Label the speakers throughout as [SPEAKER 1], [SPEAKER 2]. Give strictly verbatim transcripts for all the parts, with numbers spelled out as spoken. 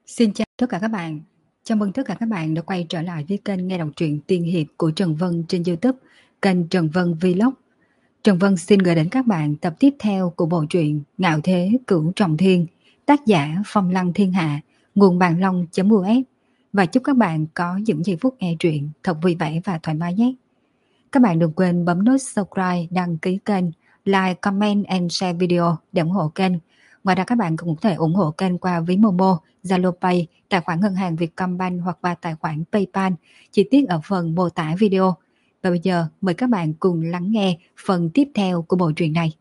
[SPEAKER 1] Xin chào tất cả các bạn. Chào mừng tất cả các bạn đã quay trở lại với kênh nghe đọc truyện tiên hiệp của Trần Vân trên YouTube, kênh Trần Vân Vlog. Trần Vân xin gửi đến các bạn tập tiếp theo của bộ truyện Ngạo Thế Cửu Trọng Thiên, tác giả Phong Lăng Thiên Hạ, nguồn bàn long.us, và chúc các bạn có những giây phút nghe truyện thật vui vẻ và thoải mái nhé. Các bạn đừng quên bấm nút subscribe, đăng ký kênh, like, comment and share video để ủng hộ kênh. Ngoài ra các bạn cũng có thể ủng hộ kênh qua ví Momo, Zalo Pay, tài khoản ngân hàng Vietcombank hoặc qua tài khoản PayPal, chi tiết ở phần mô tả video. Và bây giờ mời các bạn cùng lắng nghe phần tiếp theo của bộ truyện này.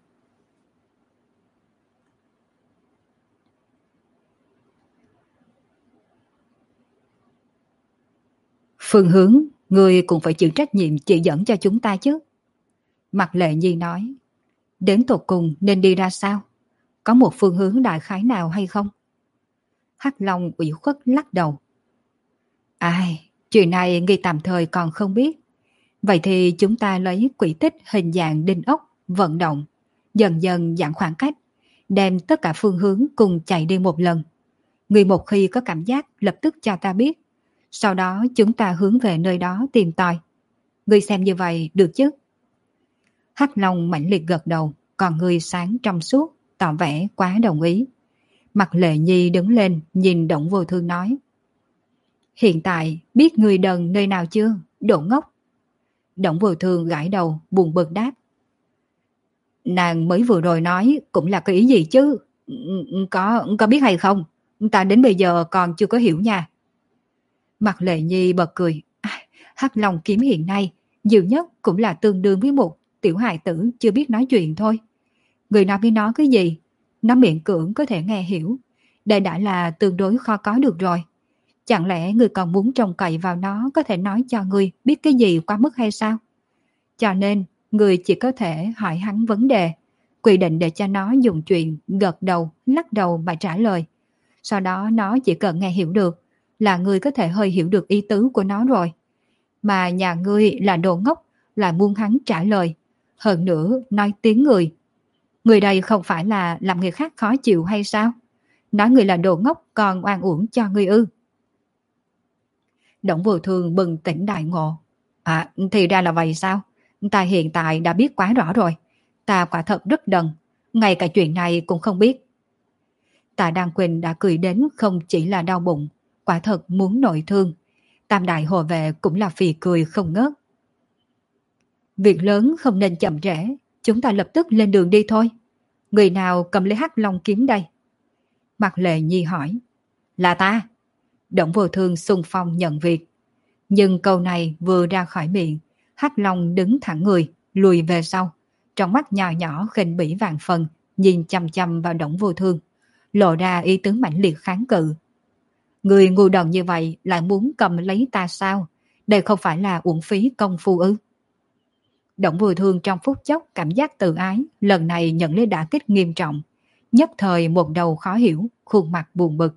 [SPEAKER 1] Phương Hướng, người cũng phải chịu trách nhiệm chỉ dẫn cho chúng ta chứ. Mạc Lệ Nhi nói, đến tột cùng nên đi ra sao? Có một phương hướng đại khái nào hay không? Hắc Long ủy khuất lắc đầu. Ai, chuyện này nghi tạm thời còn không biết. Vậy thì chúng ta lấy quỹ tích hình dạng đinh ốc, vận động, dần dần giãn khoảng cách, đem tất cả phương hướng cùng chạy đi một lần. Người một khi có cảm giác lập tức cho ta biết. Sau đó chúng ta hướng về nơi đó tìm tòi. Người xem như vậy được chứ? Hắc Long mãnh liệt gật đầu, còn người sáng trong suốt, tỏ vẻ quá đồng ý. Mặt Lệ Nhi đứng lên nhìn Đổng Vô Thương nói, hiện tại biết người đần nơi nào chưa, đồ ngốc. Đổng Vô Thương gãi đầu buồn bực đáp, nàng mới vừa rồi nói cũng là cái ý gì chứ? Có, có biết hay không? Ta đến bây giờ còn chưa có hiểu nha. Mặt Lệ Nhi bật cười, à, Hắc Long kiếm hiện nay nhiều nhất cũng là tương đương với một tiểu hài tử chưa biết nói chuyện thôi. Người nói với nó cái gì, nó miệng cưỡng có thể nghe hiểu. Đây đã là tương đối khó có được rồi. Chẳng lẽ người còn muốn trông cậy vào nó có thể nói cho người biết cái gì quá mức hay sao? Cho nên người chỉ có thể hỏi hắn vấn đề, quy định để cho nó dùng chuyện gật đầu, lắc đầu mà trả lời. Sau đó nó chỉ cần nghe hiểu được là người có thể hơi hiểu được ý tứ của nó rồi. Mà nhà ngươi là đồ ngốc, là muốn hắn trả lời. Hơn nữa nói tiếng người. Người đây không phải là làm người khác khó chịu hay sao? Nói người là đồ ngốc còn oan uổng cho người ư? Đổng Vô Thương bừng tỉnh đại ngộ. À, thì ra là vậy sao? Ta hiện tại đã biết quá rõ rồi. Ta quả thật rất đần. Ngay cả chuyện này cũng không biết. Tạ Đan Quỳnh đã cười đến không chỉ là đau bụng, quả thật muốn nội thương. Tam đại hộ vệ cũng là phì cười không ngớt. Việc lớn không nên chậm trễ. Chúng ta lập tức lên đường đi thôi. Người nào cầm lấy Hắc Long kiếm đây? Mạc Lệ Nhi hỏi. Là ta. Đổng Vô Thương xung phong nhận việc. Nhưng câu này vừa ra khỏi miệng, Hắc Long đứng thẳng người, lùi về sau. Trong mắt nhỏ nhỏ khinh bỉ vàng phần, nhìn chăm chăm vào Đổng Vô Thương, lộ ra ý tứ mãnh liệt kháng cự. Người ngu đần như vậy lại muốn cầm lấy ta sao? Đây không phải là uổng phí công phu ư? Đổng Vô Thương trong phút chốc cảm giác tự ái, lần này nhận lấy đả kích nghiêm trọng. Nhất thời một đầu khó hiểu, khuôn mặt buồn bực.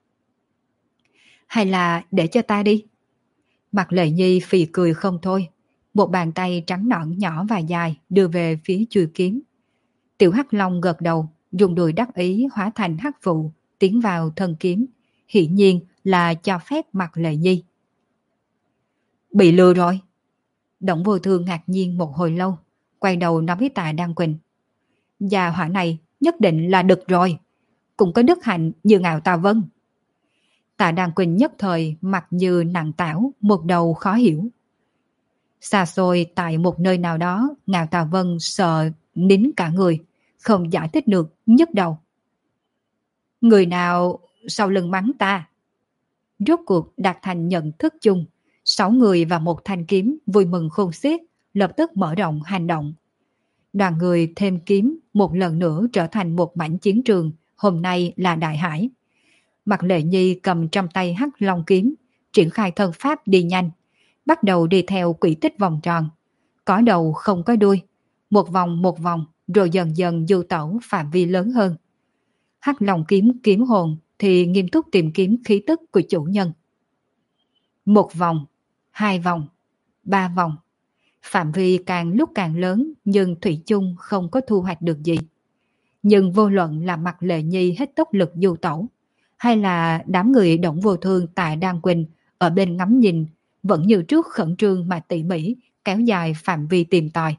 [SPEAKER 1] Hay là để cho ta đi? Mặt Lệ Nhi phì cười không thôi. Một bàn tay trắng nõn nhỏ và dài đưa về phía chuôi kiếm. Tiểu Hắc Long gật đầu, dùng đùi đắc ý hóa thành hắc vụ, tiến vào thân kiếm. Hiển nhiên là cho phép Mặt Lệ Nhi. Bị lừa rồi. Đổng Vô Thương ngạc nhiên một hồi lâu, quay đầu nói với Tạ Đan Quỳnh. Gia hỏa này nhất định là đực rồi, cũng có đức hạnh như Ngạo Tà Vân. Tạ Đan Quỳnh nhất thời mặt như nặng tảo, một đầu khó hiểu. Xa xôi tại một nơi nào đó, Ngạo Tà Vân sợ nín cả người, không giải thích được, nhức đầu. Người nào sau lưng mắng ta? Rốt cuộc đạt thành nhận thức chung, sáu người và một thanh kiếm vui mừng khôn xiết, lập tức mở rộng hành động. Đoàn người thêm kiếm một lần nữa trở thành một mảnh chiến trường, hôm nay là Đại Hải. Mạc Lệ Nhi cầm trong tay Hắc Long kiếm, triển khai thân pháp đi nhanh, bắt đầu đi theo quỹ tích vòng tròn, có đầu không có đuôi, một vòng một vòng rồi dần dần du tẩu phạm vi lớn hơn. Hắc Long kiếm kiếm hồn thì nghiêm túc tìm kiếm khí tức của chủ nhân. Một vòng, hai vòng, ba vòng, phạm vi càng lúc càng lớn nhưng thủy chung không có thu hoạch được gì. Nhưng vô luận là Mạc Lệ Nhi hết tốc lực du tẩu, Hay là đám người Đổng Vô Thương tại Đan Quỳnh ở bên ngắm nhìn, vẫn như trước khẩn trương mà tỉ mỉ, kéo dài phạm vi tìm tòi.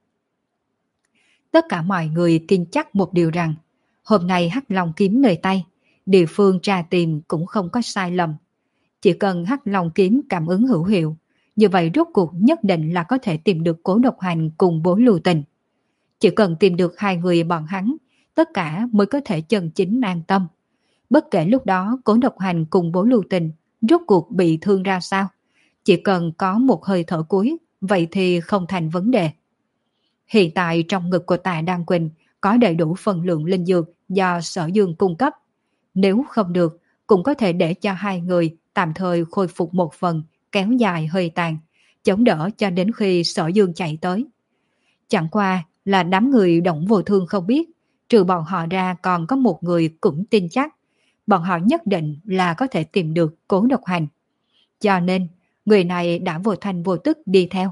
[SPEAKER 1] Tất cả mọi người tin chắc một điều rằng, hôm nay Hắc Long kiếm nơi tay, địa phương tra tìm cũng không có sai lầm. Chỉ cần Hắc Long kiếm cảm ứng hữu hiệu, như vậy rốt cuộc nhất định là có thể tìm được Cố Độc Hành cùng Bố Lưu Tình. Chỉ cần tìm được hai người bọn hắn, tất cả mới có thể chân chính an tâm. Bất kể lúc đó Cố Độc Hành cùng Bố Lưu Tình rốt cuộc bị thương ra sao, chỉ cần có một hơi thở cuối, vậy thì không thành vấn đề. Hiện tại trong ngực của Tạ Đan Quỳnh có đầy đủ phần lượng linh dược do Sở Dương cung cấp. Nếu không được, cũng có thể để cho hai người tạm thời khôi phục một phần, kéo dài hơi tàn, chống đỡ cho đến khi Sở Dương chạy tới. Chẳng qua là đám người Đổng Vô Thương không biết, trừ bọn họ ra còn có một người cũng tin chắc, bọn họ nhất định là có thể tìm được Cố Độc Hành. Cho nên, người này đã vô thanh vô tức đi theo.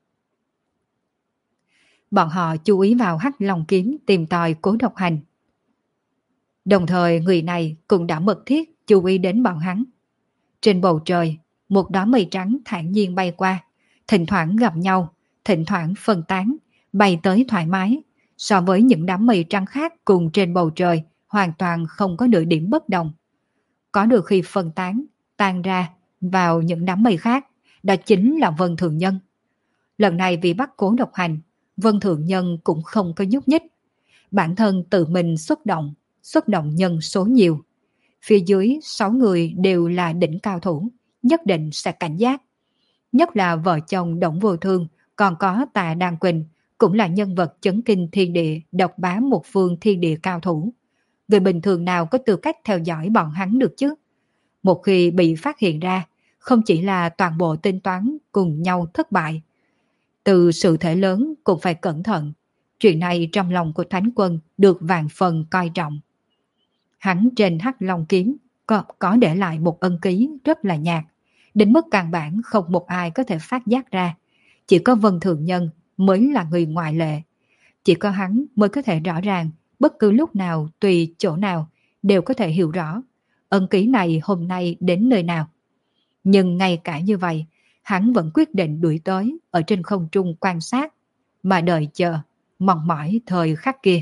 [SPEAKER 1] Bọn họ chú ý vào Hắc Long kiếm tìm tòi Cố Độc Hành. Đồng thời người này cũng đã mật thiết chú ý đến bọn hắn. Trên bầu trời, một đám mây trắng thản nhiên bay qua, thỉnh thoảng gặp nhau, thỉnh thoảng phân tán, bay tới thoải mái. So với những đám mây trắng khác cùng trên bầu trời, hoàn toàn không có nửa điểm bất đồng. Có được khi phân tán, tan ra vào những đám mây khác, đó chính là Vân Thường Nhân. Lần này vì bắt Cố Độc Hành, Vân Thường Nhân cũng không có nhúc nhích. Bản thân tự mình xuất động, xuất động nhân số nhiều. Phía dưới sáu người đều là đỉnh cao thủ, nhất định sẽ cảnh giác. Nhất là vợ chồng Đổng Vô Thương, còn có Tạ Đan Quỳnh, cũng là nhân vật chấn kinh thiên địa, độc bá một phương thiên địa cao thủ. Người bình thường nào có tư cách theo dõi bọn hắn được chứ? Một khi bị phát hiện ra, không chỉ là toàn bộ tính toán cùng nhau thất bại. Từ sự thể lớn cũng phải cẩn thận. Chuyện này trong lòng của Thánh Quân được vạn phần coi trọng. Hắn trên Hắc Long kiếm có, có để lại một ân ký rất là nhạt, đến mức căn bản không một ai có thể phát giác ra. Chỉ có Vân Thường Nhân mới là người ngoại lệ. Chỉ có hắn mới có thể rõ ràng, bất cứ lúc nào, tùy chỗ nào, đều có thể hiểu rõ ân ký này hôm nay đến nơi nào. Nhưng ngay cả như vậy, hắn vẫn quyết định đuổi tới ở trên không trung quan sát, mà đợi chờ, mong mỏi thời khắc kia.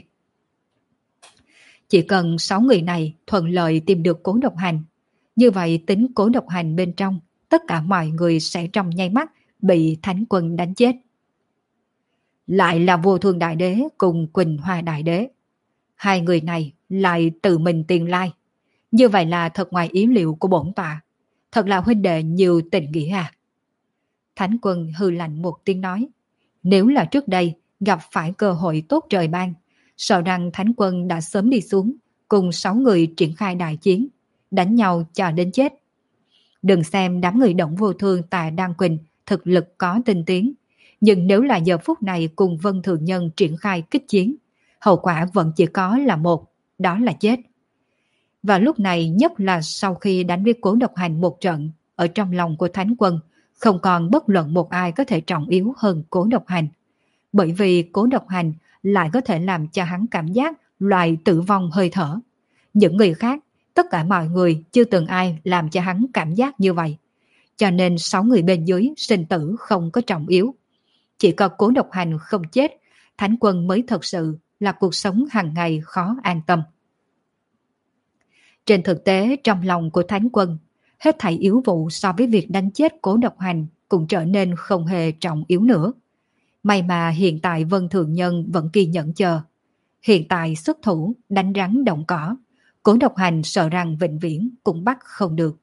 [SPEAKER 1] Chỉ cần sáu người này thuận lợi tìm được Cố Độc Hành, như vậy tính Cố Độc Hành bên trong, tất cả mọi người sẽ trong nháy mắt bị Thánh Quân đánh chết. Lại là Vô Thương Đại Đế cùng Quỳnh Hoa Đại Đế. Hai người này lại tự mình tiền lai. Như vậy là thật ngoài ý liệu của bổn tọa. Thật là huynh đệ nhiều tình nghĩa à. Thánh Quân hư lạnh một tiếng nói. Nếu là trước đây gặp phải cơ hội tốt trời ban, sợ rằng Thánh Quân đã sớm đi xuống, cùng sáu người triển khai đại chiến, đánh nhau cho đến chết. Đừng xem đám người Đổng Vô Thương tại Đan Quỳnh thực lực có tinh tiến, nhưng nếu là giờ phút này cùng Vân Thường Nhân triển khai kích chiến, hậu quả vẫn chỉ có là một, đó là chết. Và lúc này nhất là sau khi đánh với Cố Độc Hành một trận, ở trong lòng của Thánh Quân, không còn bất luận một ai có thể trọng yếu hơn Cố Độc Hành. Bởi vì Cố Độc Hành lại có thể làm cho hắn cảm giác loại tử vong hơi thở. Những người khác, tất cả mọi người chưa từng ai làm cho hắn cảm giác như vậy. Cho nên sáu người bên dưới sinh tử không có trọng yếu. Chỉ có Cố Độc Hành không chết, Thánh Quân mới thật sự là cuộc sống hàng ngày khó an tâm. Trên thực tế trong lòng của Thánh Quân, hết thảy yếu vụ so với việc đánh chết Cố Độc Hành cũng trở nên không hề trọng yếu nữa. May mà hiện tại Vân Thường Nhân vẫn kiên nhẫn chờ. Hiện tại xuất thủ đánh rắn động cỏ, Cố Độc Hành sợ rằng vĩnh viễn cũng bắt không được.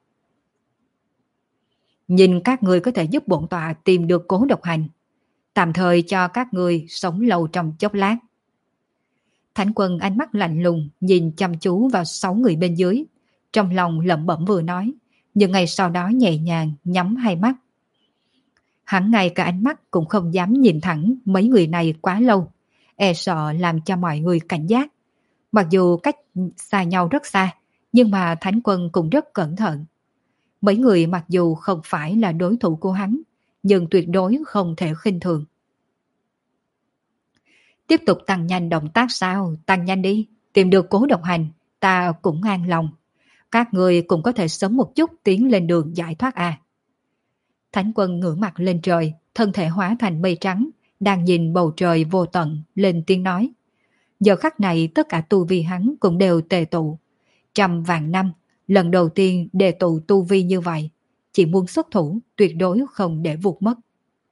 [SPEAKER 1] Nhìn các người có thể giúp bổn tọa tìm được Cố Độc Hành, tạm thời cho các người sống lâu trong chốc lát. Thánh Quân ánh mắt lạnh lùng nhìn chăm chú vào sáu người bên dưới, trong lòng lẩm bẩm vừa nói, nhưng ngày sau đó nhẹ nhàng nhắm hai mắt. Hắn ngay cả ánh mắt cũng không dám nhìn thẳng mấy người này quá lâu, e sợ làm cho mọi người cảnh giác. Mặc dù cách xa nhau rất xa, nhưng mà Thánh Quân cũng rất cẩn thận. Mấy người mặc dù không phải là đối thủ của hắn, nhưng tuyệt đối không thể khinh thường. Tiếp tục tăng nhanh động tác sao, tăng nhanh đi, tìm được Cố Độc Hành, ta cũng an lòng. Các người cũng có thể sớm một chút tiến lên đường giải thoát à. Thánh Quân ngửa mặt lên trời, thân thể hóa thành mây trắng, đang nhìn bầu trời vô tận, lên tiếng nói. Giờ khắc này tất cả tu vi hắn cũng đều tề tụ. Trăm vạn năm, lần đầu tiên đề tụ tu vi như vậy, chỉ muốn xuất thủ tuyệt đối không để vụt mất.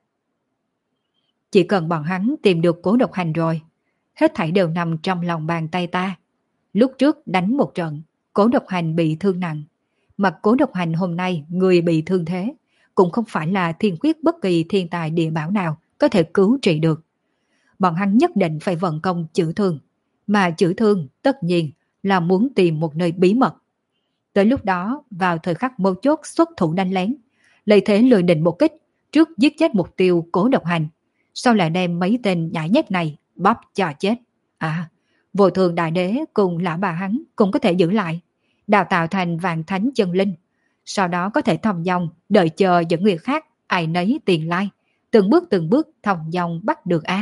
[SPEAKER 1] Chỉ cần bọn hắn tìm được Cố Độc Hành rồi, hết thảy đều nằm trong lòng bàn tay ta. Lúc trước đánh một trận, Cố Độc Hành bị thương nặng. Mà Cố Độc Hành hôm nay người bị thương thế, cũng không phải là thiên quyết bất kỳ thiên tài địa bảo nào có thể cứu trị được. Bọn hắn nhất định phải vận công chữa thương, mà chữa thương tất nhiên là muốn tìm một nơi bí mật. Tới lúc đó, vào thời khắc mấu chốt xuất thủ đánh lén, lợi thế lừa định một kích, trước giết chết mục tiêu Cố Độc Hành, sau lại đem mấy tên nhãi nhép này bóp cho chết. À, Vô Thường Đại Đế cùng lão bà hắn cũng có thể giữ lại, đào tạo thành vạn thánh chân linh, sau đó có thể thong dong đợi chờ những người khác ai nấy tiền lai, từng bước từng bước thong dong bắt được a.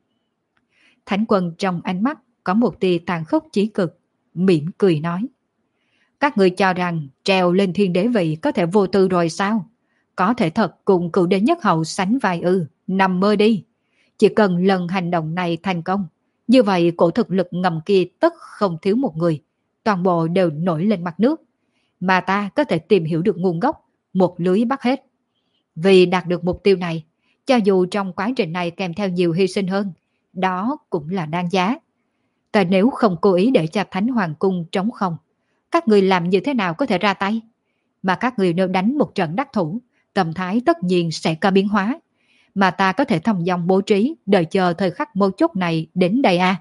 [SPEAKER 1] Thánh Quân trong ánh mắt có một tia tàn khốc chí cực, mỉm cười nói. Các người cho rằng treo lên thiên đế vị có thể vô tư rồi sao? Có thể thật cùng cựu đế nhất hậu sánh vai ư, nằm mơ đi. Chỉ cần lần hành động này thành công, như vậy cổ thực lực ngầm kia tất không thiếu một người, toàn bộ đều nổi lên mặt nước. Mà ta có thể tìm hiểu được nguồn gốc, một lưới bắt hết. Vì đạt được mục tiêu này, cho dù trong quá trình này kèm theo nhiều hy sinh hơn, đó cũng là đáng giá. Ta nếu không cố ý để cho Thánh Hoàng Cung trống không, các người làm như thế nào có thể ra tay? Mà các người nếu đánh một trận đắc thủ, tâm thái tất nhiên sẽ có biến hóa. Mà ta có thể thong dong bố trí, đợi chờ thời khắc mấu chốt này đến đây a.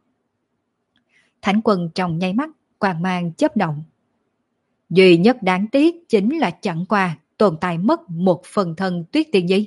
[SPEAKER 1] Thánh Quân trong nháy mắt, quang mang chớp động. Duy nhất đáng tiếc chính là chẳng qua tồn tại mất một phần thân Tuyết Tiên Nhi.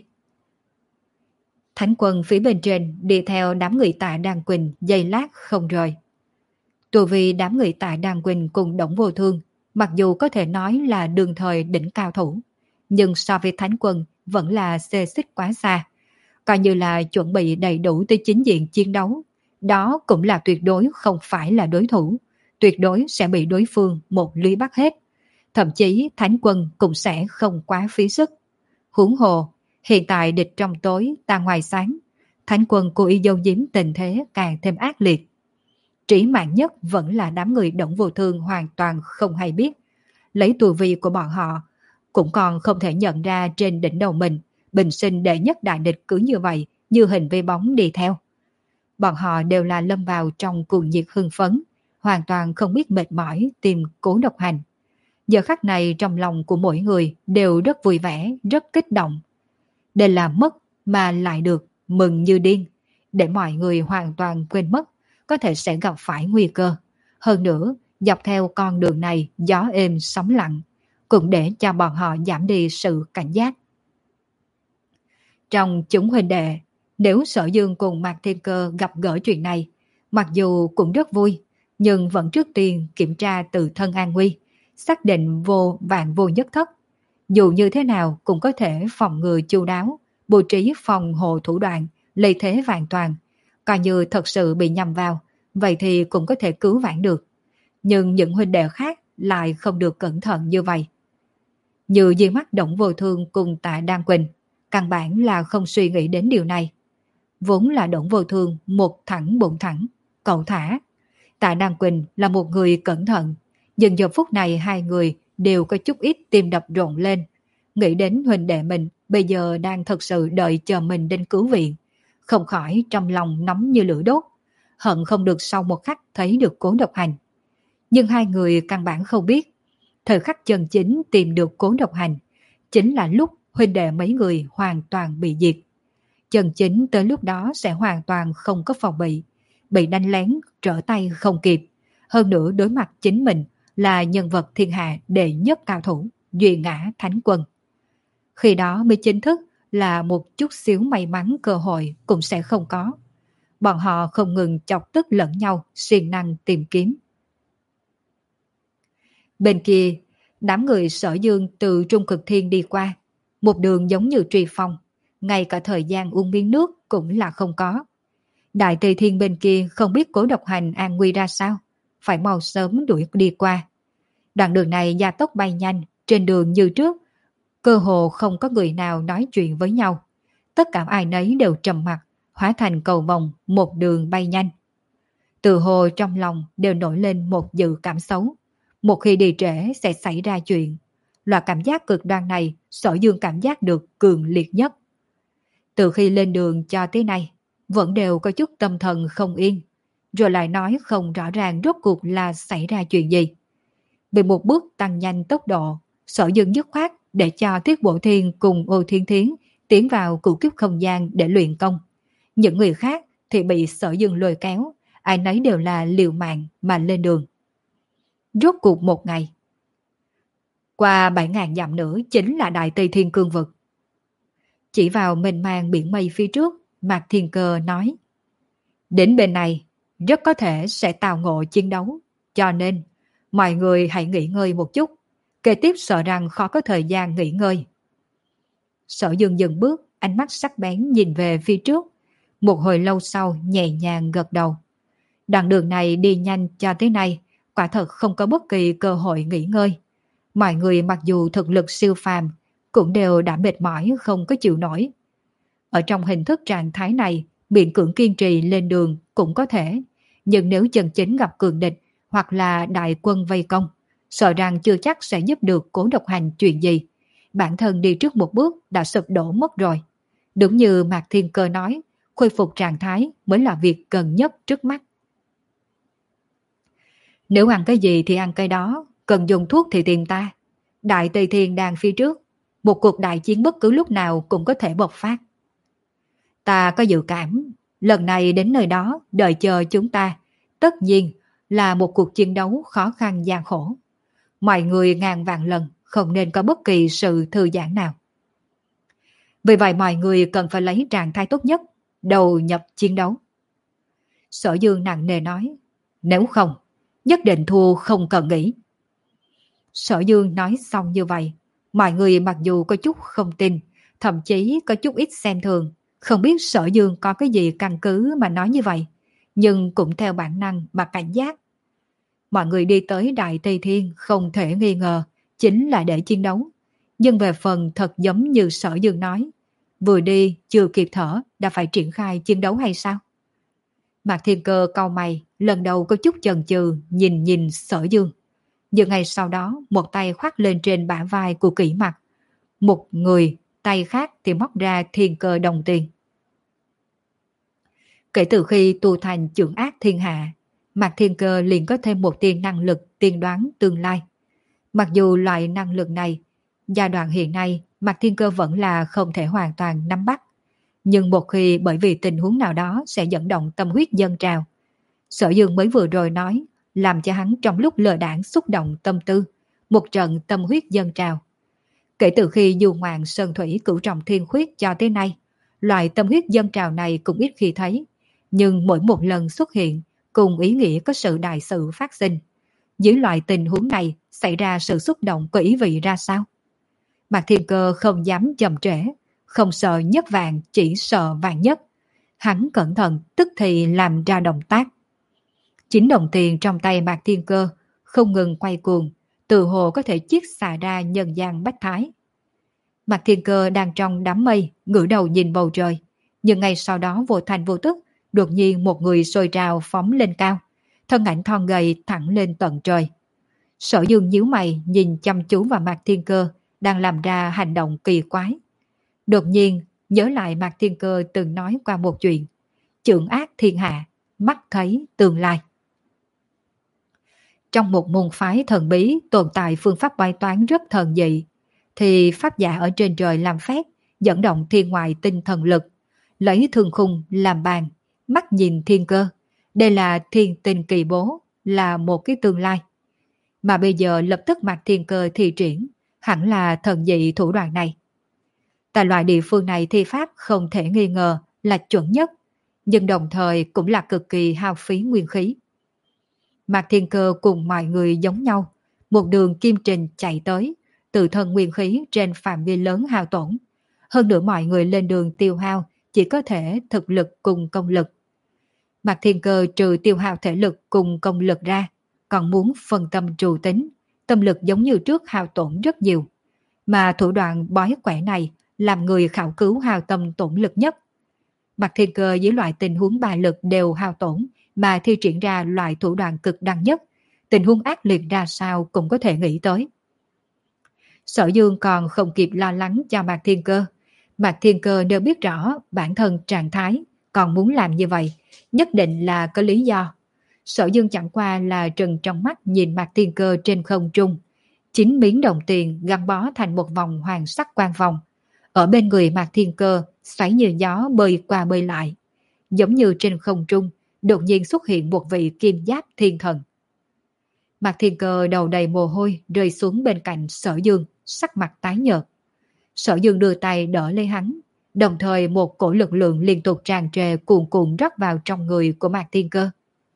[SPEAKER 1] Thánh Quân phía bên trên đi theo đám người Tạ Đan Quỳnh giây lát không rời. Tù vì đám người Tạ Đan Quỳnh cùng Đổng Vô Thương, mặc dù có thể nói là đường thời đỉnh cao thủ, nhưng so với Thánh Quân vẫn là xê xích quá xa. Coi như là chuẩn bị đầy đủ tới chính diện chiến đấu, đó cũng là tuyệt đối không phải là đối thủ, tuyệt đối sẽ bị đối phương một lưới bắt hết. Thậm chí Thánh Quân cũng sẽ không quá phí sức. Huống hồ, hiện tại địch trong tối ta ngoài sáng, Thánh Quân cố ý giấu giếm tình thế càng thêm ác liệt. Trĩ mạng nhất vẫn là đám người Đổng Vô Thương hoàn toàn không hay biết. Lấy tu vi của bọn họ, cũng còn không thể nhận ra trên đỉnh đầu mình, bình sinh đệ nhất đại địch cứ như vậy, như hình với bóng đi theo. Bọn họ đều là lâm vào trong cuồng nhiệt hưng phấn, hoàn toàn không biết mệt mỏi tìm Cố Độc Hành. Giờ khắc này trong lòng của mỗi người đều rất vui vẻ, rất kích động. Đây là mất mà lại được, mừng như điên, để mọi người hoàn toàn quên mất có thể sẽ gặp phải nguy cơ. Hơn nữa, dọc theo con đường này gió êm sóng lặng, cũng để cho bọn họ giảm đi sự cảnh giác. Trong chúng huynh đệ, nếu Sở Dương cùng Mạc Thiên Cơ gặp gỡ chuyện này, mặc dù cũng rất vui, nhưng vẫn trước tiên kiểm tra tự thân an nguy, xác định vô vạn vô nhất thất. Dù như thế nào cũng có thể phòng ngừa chu đáo, bố trí phòng hộ thủ đoạn, lấy thế vạn toàn. Coi như thật sự bị nhầm vào, vậy thì cũng có thể cứu vãn được. Nhưng những huynh đệ khác lại không được cẩn thận như vậy. Như Diên Mắt Đổng Vô Thương cùng Tạ Đan Quỳnh, căn bản là không suy nghĩ đến điều này. Vốn là Đổng Vô Thương một thẳng bụng thẳng, cậu thả. Tạ Đan Quỳnh là một người cẩn thận, nhưng giờ phút này hai người đều có chút ít tim đập rộn lên. Nghĩ đến huynh đệ mình bây giờ đang thật sự đợi chờ mình đến cứu viện, không khỏi trong lòng nóng như lửa đốt, hận không được sau một khắc thấy được Cố Độc Hành. Nhưng hai người căn bản không biết, thời khắc chân chính tìm được Cố Độc Hành chính là lúc huynh đệ mấy người hoàn toàn bị diệt. Chân chính tới lúc đó sẽ hoàn toàn không có phòng bị, bị đánh lén trở tay không kịp. Hơn nữa đối mặt chính mình là nhân vật thiên hạ đệ nhất cao thủ, duy ngã Thánh Quân. Khi đó mới chính thức là một chút xíu may mắn cơ hội cũng sẽ không có. Bọn họ không ngừng chọc tức lẫn nhau, siêng năng tìm kiếm. Bên kia, đám người Sở Dương từ Trung Cực Thiên đi qua, một đường giống như truy phong, ngay cả thời gian uống miếng nước cũng là không có. Đại Tây Thiên bên kia không biết Cố Độc Hành an nguy ra sao, phải mau sớm đuổi đi qua. Đoạn đường này gia tốc bay nhanh, trên đường như trước, cơ hồ không có người nào nói chuyện với nhau. Tất cả ai nấy đều trầm mặc, hóa thành cầu vồng một đường bay nhanh. Từ hồ trong lòng đều nổi lên một dự cảm xấu. Một khi đi trễ sẽ xảy ra chuyện. Loại cảm giác cực đoan này Sở Dương cảm giác được cường liệt nhất. Từ khi lên đường cho tới nay, vẫn đều có chút tâm thần không yên, rồi lại nói không rõ ràng rốt cuộc là xảy ra chuyện gì. Vì một bước tăng nhanh tốc độ, Sở Dương dứt khoát để cho Tiết Bộ Thiên cùng Ô Thiên Thiến tiến vào cửu kiếp không gian để luyện công. Những người khác thì bị Sở Dương lôi kéo, ai nấy đều là liều mạng mà lên đường. Rốt cuộc một ngày, qua bảy ngàn dặm nữa chính là Đại Tây Thiên Cương Vực. Chỉ vào mênh mang biển mây phía trước, Mạc Thiên Cơ nói: đến bên này, rất có thể sẽ tào ngộ chiến đấu, cho nên mọi người hãy nghỉ ngơi một chút, kế tiếp sợ rằng khó có thời gian nghỉ ngơi. Sở Dương dừng bước, ánh mắt sắc bén nhìn về phía trước, một hồi lâu sau nhẹ nhàng gật đầu. Đoạn đường này đi nhanh cho tới nay, quả thật không có bất kỳ cơ hội nghỉ ngơi. Mọi người mặc dù thực lực siêu phàm, cũng đều đã mệt mỏi không có chịu nổi. Ở trong hình thức trạng thái này, miễn cưỡng kiên trì lên đường cũng có thể, nhưng nếu chân chính gặp cường địch hoặc là đại quân vây công, sợ rằng chưa chắc sẽ giúp được Cố Độc Hành chuyện gì. Bản thân đi trước một bước đã sụp đổ mất rồi. Đúng như Mạc Thiên Cơ nói, khôi phục trạng thái mới là việc cần nhất trước mắt. Nếu ăn cái gì thì ăn cái đó, cần dùng thuốc thì tìm ta. Đại Tây Thiên đang phía trước, một cuộc đại chiến bất cứ lúc nào cũng có thể bộc phát. Ta có dự cảm, lần này đến nơi đó đợi chờ chúng ta, tất nhiên là một cuộc chiến đấu khó khăn gian khổ. Mọi người ngàn vạn lần không nên có bất kỳ sự thư giãn nào. Vì vậy mọi người cần phải lấy trạng thái tốt nhất, đầu nhập chiến đấu. Sở Dương nặng nề nói, nếu không, nhất định thua không cần nghĩ. Sở Dương nói xong như vậy, mọi người mặc dù có chút không tin, thậm chí có chút ít xem thường, không biết Sở Dương có cái gì căn cứ mà nói như vậy, nhưng cũng theo bản năng mà cảnh giác. Mọi người đi tới Đại Tây Thiên không thể nghi ngờ, chính là để chiến đấu. Nhưng về phần thật giống như Sở Dương nói, vừa đi chưa kịp thở đã phải triển khai chiến đấu hay sao? Mạc Thiên Cơ cau mày, lần đầu có chút chần chừ nhìn nhìn Sở Dương. Nhưng ngay sau đó một tay khoác lên trên bả vai của Kỷ Mặc. Một người, tay khác thì móc ra thiên cơ đồng tiền. Kể từ khi tu thành trưởng ác thiên hạ, Mạc Thiên Cơ liền có thêm một tia năng lực tiên đoán tương lai. Mặc dù loại năng lực này, giai đoạn hiện nay Mạc Thiên Cơ vẫn là không thể hoàn toàn nắm bắt. Nhưng một khi bởi vì tình huống nào đó sẽ dẫn động tâm huyết dâng trào. Sở Dương mới vừa rồi nói, làm cho hắn trong lúc lơ đãng xúc động tâm tư, một trận tâm huyết dâng trào. Kể từ khi du ngoạn sơn thủy cửu trọng thiên khuyết cho tới nay, loại tâm huyết dâng trào này cũng ít khi thấy, nhưng mỗi một lần xuất hiện cùng ý nghĩa có sự đại sự phát sinh. Dưới loại tình huống này xảy ra sự xúc động có ý vị ra sao? Mạc Thiên Cơ không dám chậm trễ, không sợ nhất vạn, chỉ sợ vạn nhất. Hắn cẩn thận tức thì làm ra động tác. Chính đồng tiền trong tay Mạc Thiên Cơ không ngừng quay cuồng, tự hồ có thể chiết xạ ra nhân gian bách thái. Mạc Thiên Cơ đang trong đám mây, ngửa đầu nhìn bầu trời, nhưng ngay sau đó vô thành vô tức, đột nhiên một người sôi trào phóng lên cao, thân ảnh thon gầy thẳng lên tận trời. Sở Dương nhíu mày nhìn chăm chú vào Mạc Thiên Cơ đang làm ra hành động kỳ quái. Đột nhiên nhớ lại Mạc Thiên Cơ từng nói qua một chuyện, chưởng ác thiên hạ, mắt thấy tương lai. Trong một môn phái thần bí tồn tại phương pháp bài toán rất thần dị, thì pháp giả ở trên trời làm phép, dẫn động thiên ngoại tinh thần lực, lấy thương khung làm bàn, mắt nhìn thiên cơ. Đây là thiên tinh kỳ bố, là một cái tương lai. Mà bây giờ lập tức Mạc Thiên Cơ thi triển, hẳn là thần dị thủ đoạn này. Tại loại địa phương này thi pháp không thể nghi ngờ là chuẩn nhất, nhưng đồng thời cũng là cực kỳ hao phí nguyên khí. Mạc Thiên Cơ cùng mọi người giống nhau, một đường kim trình chạy tới, tự thân nguyên khí trên phạm vi lớn hao tổn. Hơn nữa mọi người lên đường tiêu hao chỉ có thể thực lực cùng công lực. Mạc Thiên Cơ trừ tiêu hao thể lực cùng công lực ra, còn muốn phân tâm trù tính, tâm lực giống như trước hao tổn rất nhiều, mà thủ đoạn bói quẻ này làm người khảo cứu hao tâm tổn lực nhất. Mạc Thiên Cơ dưới loại tình huống ba lực đều hao tổn mà thi triển ra loại thủ đoạn cực đoan nhất, tình huống ác liệt ra sao cũng có thể nghĩ tới. Sở Dương còn không kịp lo lắng cho Mạc Thiên Cơ. Mạc Thiên Cơ đều biết rõ bản thân trạng thái, còn muốn làm như vậy, nhất định là có lý do. Sở Dương chẳng qua là trừng trong mắt nhìn Mạc Thiên Cơ trên không trung. Chín miếng đồng tiền gắn bó thành một vòng hoàng sắc quang vòng. Ở bên người Mạc Thiên Cơ xoáy như gió bơi qua bơi lại. Giống như trên không trung, đột nhiên xuất hiện một vị kim giáp thiên thần. Mạc Thiên Cơ đầu đầy mồ hôi rơi xuống bên cạnh Sở Dương, sắc mặt tái nhợt. Sở Dương đưa tay đỡ lấy hắn, đồng thời một cổ lực lượng liên tục tràn trề cuồn cuộn rót vào trong người của Mạc Thiên Cơ.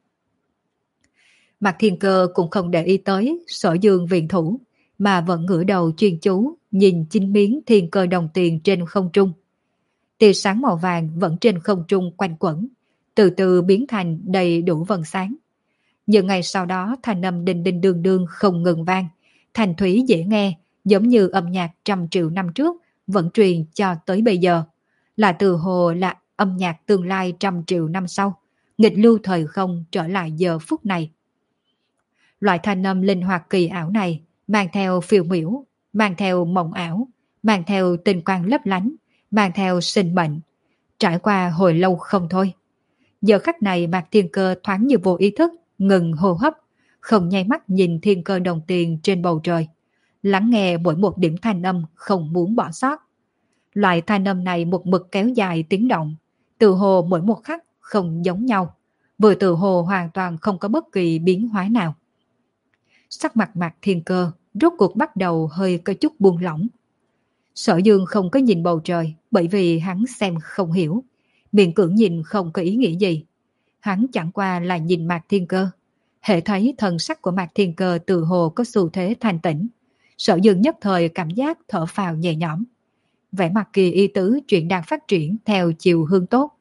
[SPEAKER 1] Mạc Thiên Cơ cũng không để ý tới Sở Dương viện thủ, mà vẫn ngửa đầu chuyên chú nhìn chín miếng thiên cơ đồng tiền trên không trung. Tia sáng màu vàng vẫn trên không trung quanh quẩn, từ từ biến thành đầy đủ vầng sáng. Những ngày sau đó thanh âm đinh đinh đương đương không ngừng vang, thanh thúy dễ nghe, giống như âm nhạc trăm triệu năm trước vẫn truyền cho tới bây giờ, là từ hồ là âm nhạc tương lai trăm triệu năm sau, nghịch lưu thời không trở lại giờ phút này. Loại thanh âm linh hoạt kỳ ảo này mang theo phiêu miểu, mang theo mộng ảo, mang theo tinh quang lấp lánh, mang theo sinh mệnh, trải qua hồi lâu không thôi. Giờ khắc này Mạc Thiên Cơ thoáng như vô ý thức ngừng hô hấp, không nháy mắt nhìn thiên cơ đồng tiền trên bầu trời, lắng nghe mỗi một điểm thanh âm không muốn bỏ sót. Loại thanh âm này một mực kéo dài tiếng động, từ hồ mỗi một khắc không giống nhau, vừa từ hồ hoàn toàn không có bất kỳ biến hóa nào. Sắc mặt Mạc Thiên Cơ rốt cuộc bắt đầu hơi có chút buông lỏng. Sở Dương không có nhìn bầu trời bởi vì hắn xem không hiểu, miệng cưỡng nhìn không có ý nghĩa gì. Hắn chẳng qua là nhìn Mạc Thiên Cơ, hệ thấy thần sắc của Mạc Thiên Cơ từ hồ có xu thế thanh tĩnh. Sở Dương nhất thời cảm giác thở phào nhẹ nhõm. Vẻ mặt kỳ y tứ chuyện đang phát triển theo chiều hướng tốt.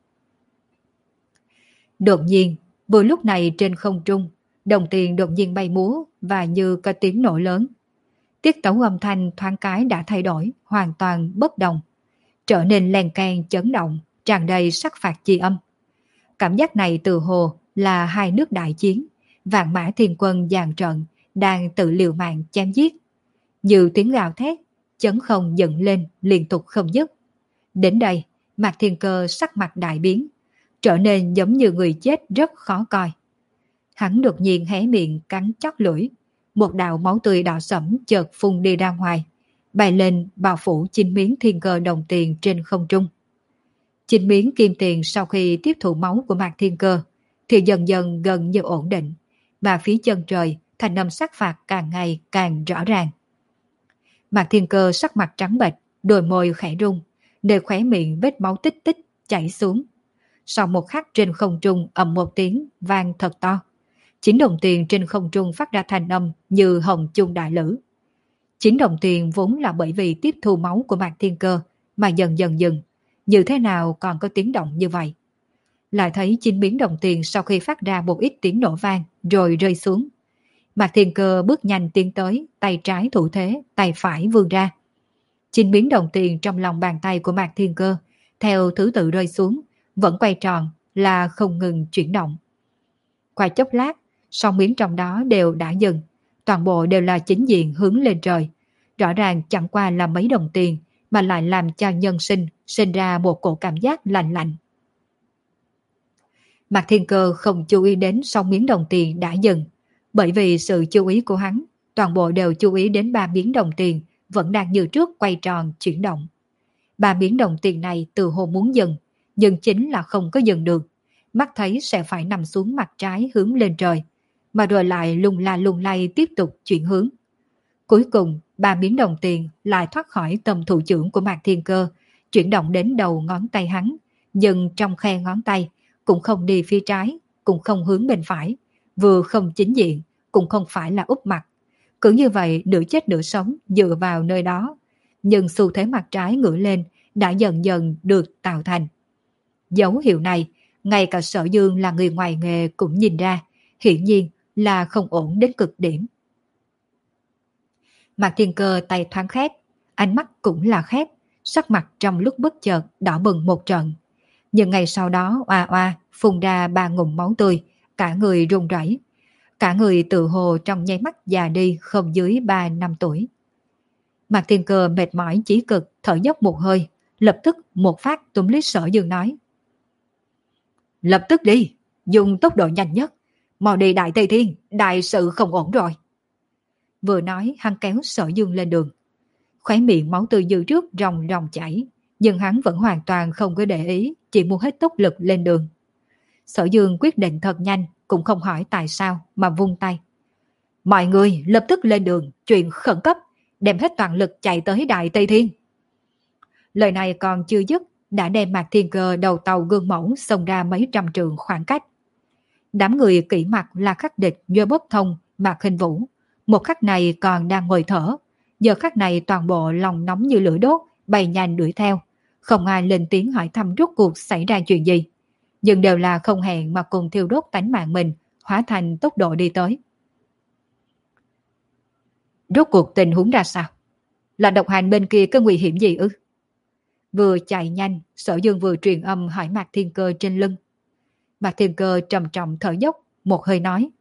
[SPEAKER 1] Đột nhiên, vừa lúc này trên không trung, đồng tiền đột nhiên bay múa và như có tiếng nổ lớn. Tiết tấu âm thanh thoáng cái đã thay đổi, hoàn toàn bất đồng, trở nên len keng chấn động, tràn đầy sắc phạt chi âm. Cảm giác này từ hồ là hai nước đại chiến, vạn mã thiên quân dàn trận, đang tự liều mạng chém giết. Như tiếng gào thét, chấn không dựng lên liên tục không dứt. Đến đây, Mạc Thiên Cơ sắc mặt đại biến, trở nên giống như người chết rất khó coi. Hắn đột nhiên hé miệng cắn chót lưỡi, một đạo máu tươi đỏ sẫm chợt phun đi ra ngoài, bay lên bao phủ chín miếng thiên cơ đồng tiền trên không trung. Chín miếng kim tiền sau khi tiếp thụ máu của Mạc Thiên Cơ thì dần dần gần như ổn định, mà phía chân trời thanh âm sát phạt càng ngày càng rõ ràng. Mạc Thiên Cơ sắc mặt trắng bệch, đôi môi khẽ rung, nơi khóe miệng vết máu tích tích chảy xuống. Sau một khắc trên không trung ầm một tiếng vang thật to. Chín đồng tiền trên không trung phát ra thanh âm như hồng chuông đại lữ. Chín đồng tiền vốn là bởi vì tiếp thu máu của Mạc Thiên Cơ mà dần dần dừng, như thế nào còn có tiếng động như vậy. Lại thấy chín miếng đồng tiền sau khi phát ra một ít tiếng nổ vang rồi rơi xuống. Mạc Thiên Cơ bước nhanh tiến tới, tay trái thủ thế, tay phải vươn ra. Chín miếng đồng tiền trong lòng bàn tay của Mạc Thiên Cơ theo thứ tự rơi xuống, vẫn quay tròn là không ngừng chuyển động. Qua chốc lát, sáu miếng trong đó đều đã dừng, toàn bộ đều là chính diện hướng lên trời. Rõ ràng chẳng qua là mấy đồng tiền mà lại làm cho nhân sinh sinh ra một cổ cảm giác lạnh lạnh. Mạc Thiên Cơ không chú ý đến sáu miếng đồng tiền đã dừng, bởi vì sự chú ý của hắn toàn bộ đều chú ý đến ba miếng đồng tiền vẫn đang như trước quay tròn chuyển động. Ba miếng đồng tiền này từ hồ muốn dừng, nhưng chính là không có dừng được, mắt thấy sẽ phải nằm xuống mặt trái hướng lên trời, mà rồi lại lung la lung lay tiếp tục chuyển hướng. Cuối cùng, ba miếng đồng tiền lại thoát khỏi tầm thủ trưởng của Mạc Thiên Cơ, chuyển động đến đầu ngón tay hắn, dừng trong khe ngón tay, cũng không đi phía trái, cũng không hướng bên phải, vừa không chính diện, cũng không phải là úp mặt. Cứ như vậy nửa chết nửa sống dựa vào nơi đó, nhưng xu thế mặt trái ngửa lên đã dần dần được tạo thành. Dấu hiệu này, ngay cả Sở Dương là người ngoài nghề cũng nhìn ra, hiển nhiên là không ổn đến cực điểm. Mạc Thiên Cơ tay thoáng khép, ánh mắt cũng là khép, sắc mặt trong lúc bất chợt đỏ bừng một trận. Nhưng ngày sau đó oa oa phun ra ba ngụm máu tươi, cả người run rẩy, cả người tự hồ trong nháy mắt già đi không dưới ba năm tuổi. Mạc Thiên Cơ mệt mỏi chí cực, thở dốc một hơi, lập tức một phát túm lấy Sở Dương nói: lập tức đi, dùng tốc độ nhanh nhất, mau đi Đại Tây Thiên, đại sự không ổn rồi. Vừa nói hắn kéo Sở Dương lên đường. Khóe miệng máu tươi như trước ròng ròng chảy, nhưng hắn vẫn hoàn toàn không có để ý, chỉ muốn hết tốc lực lên đường. Sở Dương quyết định thật nhanh, cũng không hỏi tại sao mà vung tay: mọi người lập tức lên đường, chuyện khẩn cấp, đem hết toàn lực chạy tới Đại Tây Thiên. Lời này còn chưa dứt, đã đem Mạc Thiên Cơ đầu tàu gương mẫu xông ra mấy trăm trượng khoảng cách. Đám người kỹ mặt là khắc địch do bốc thông Mạc Hình Vũ, một khắc này còn đang ngồi thở, giờ khắc này toàn bộ lòng nóng như lửa đốt, bay nhanh đuổi theo, không ai lên tiếng hỏi thăm rốt cuộc xảy ra chuyện gì, nhưng đều là không hẹn mà cùng thiêu đốt tánh mạng mình, hóa thành tốc độ đi tới. Rốt cuộc tình huống ra sao? Là độc hành bên kia có nguy hiểm gì ư? Vừa chạy nhanh, Sở Dương vừa truyền âm hỏi Mạc Thiên Cơ trên lưng. Mạc Thiên Cơ trầm trọng thở dốc, một hơi nói: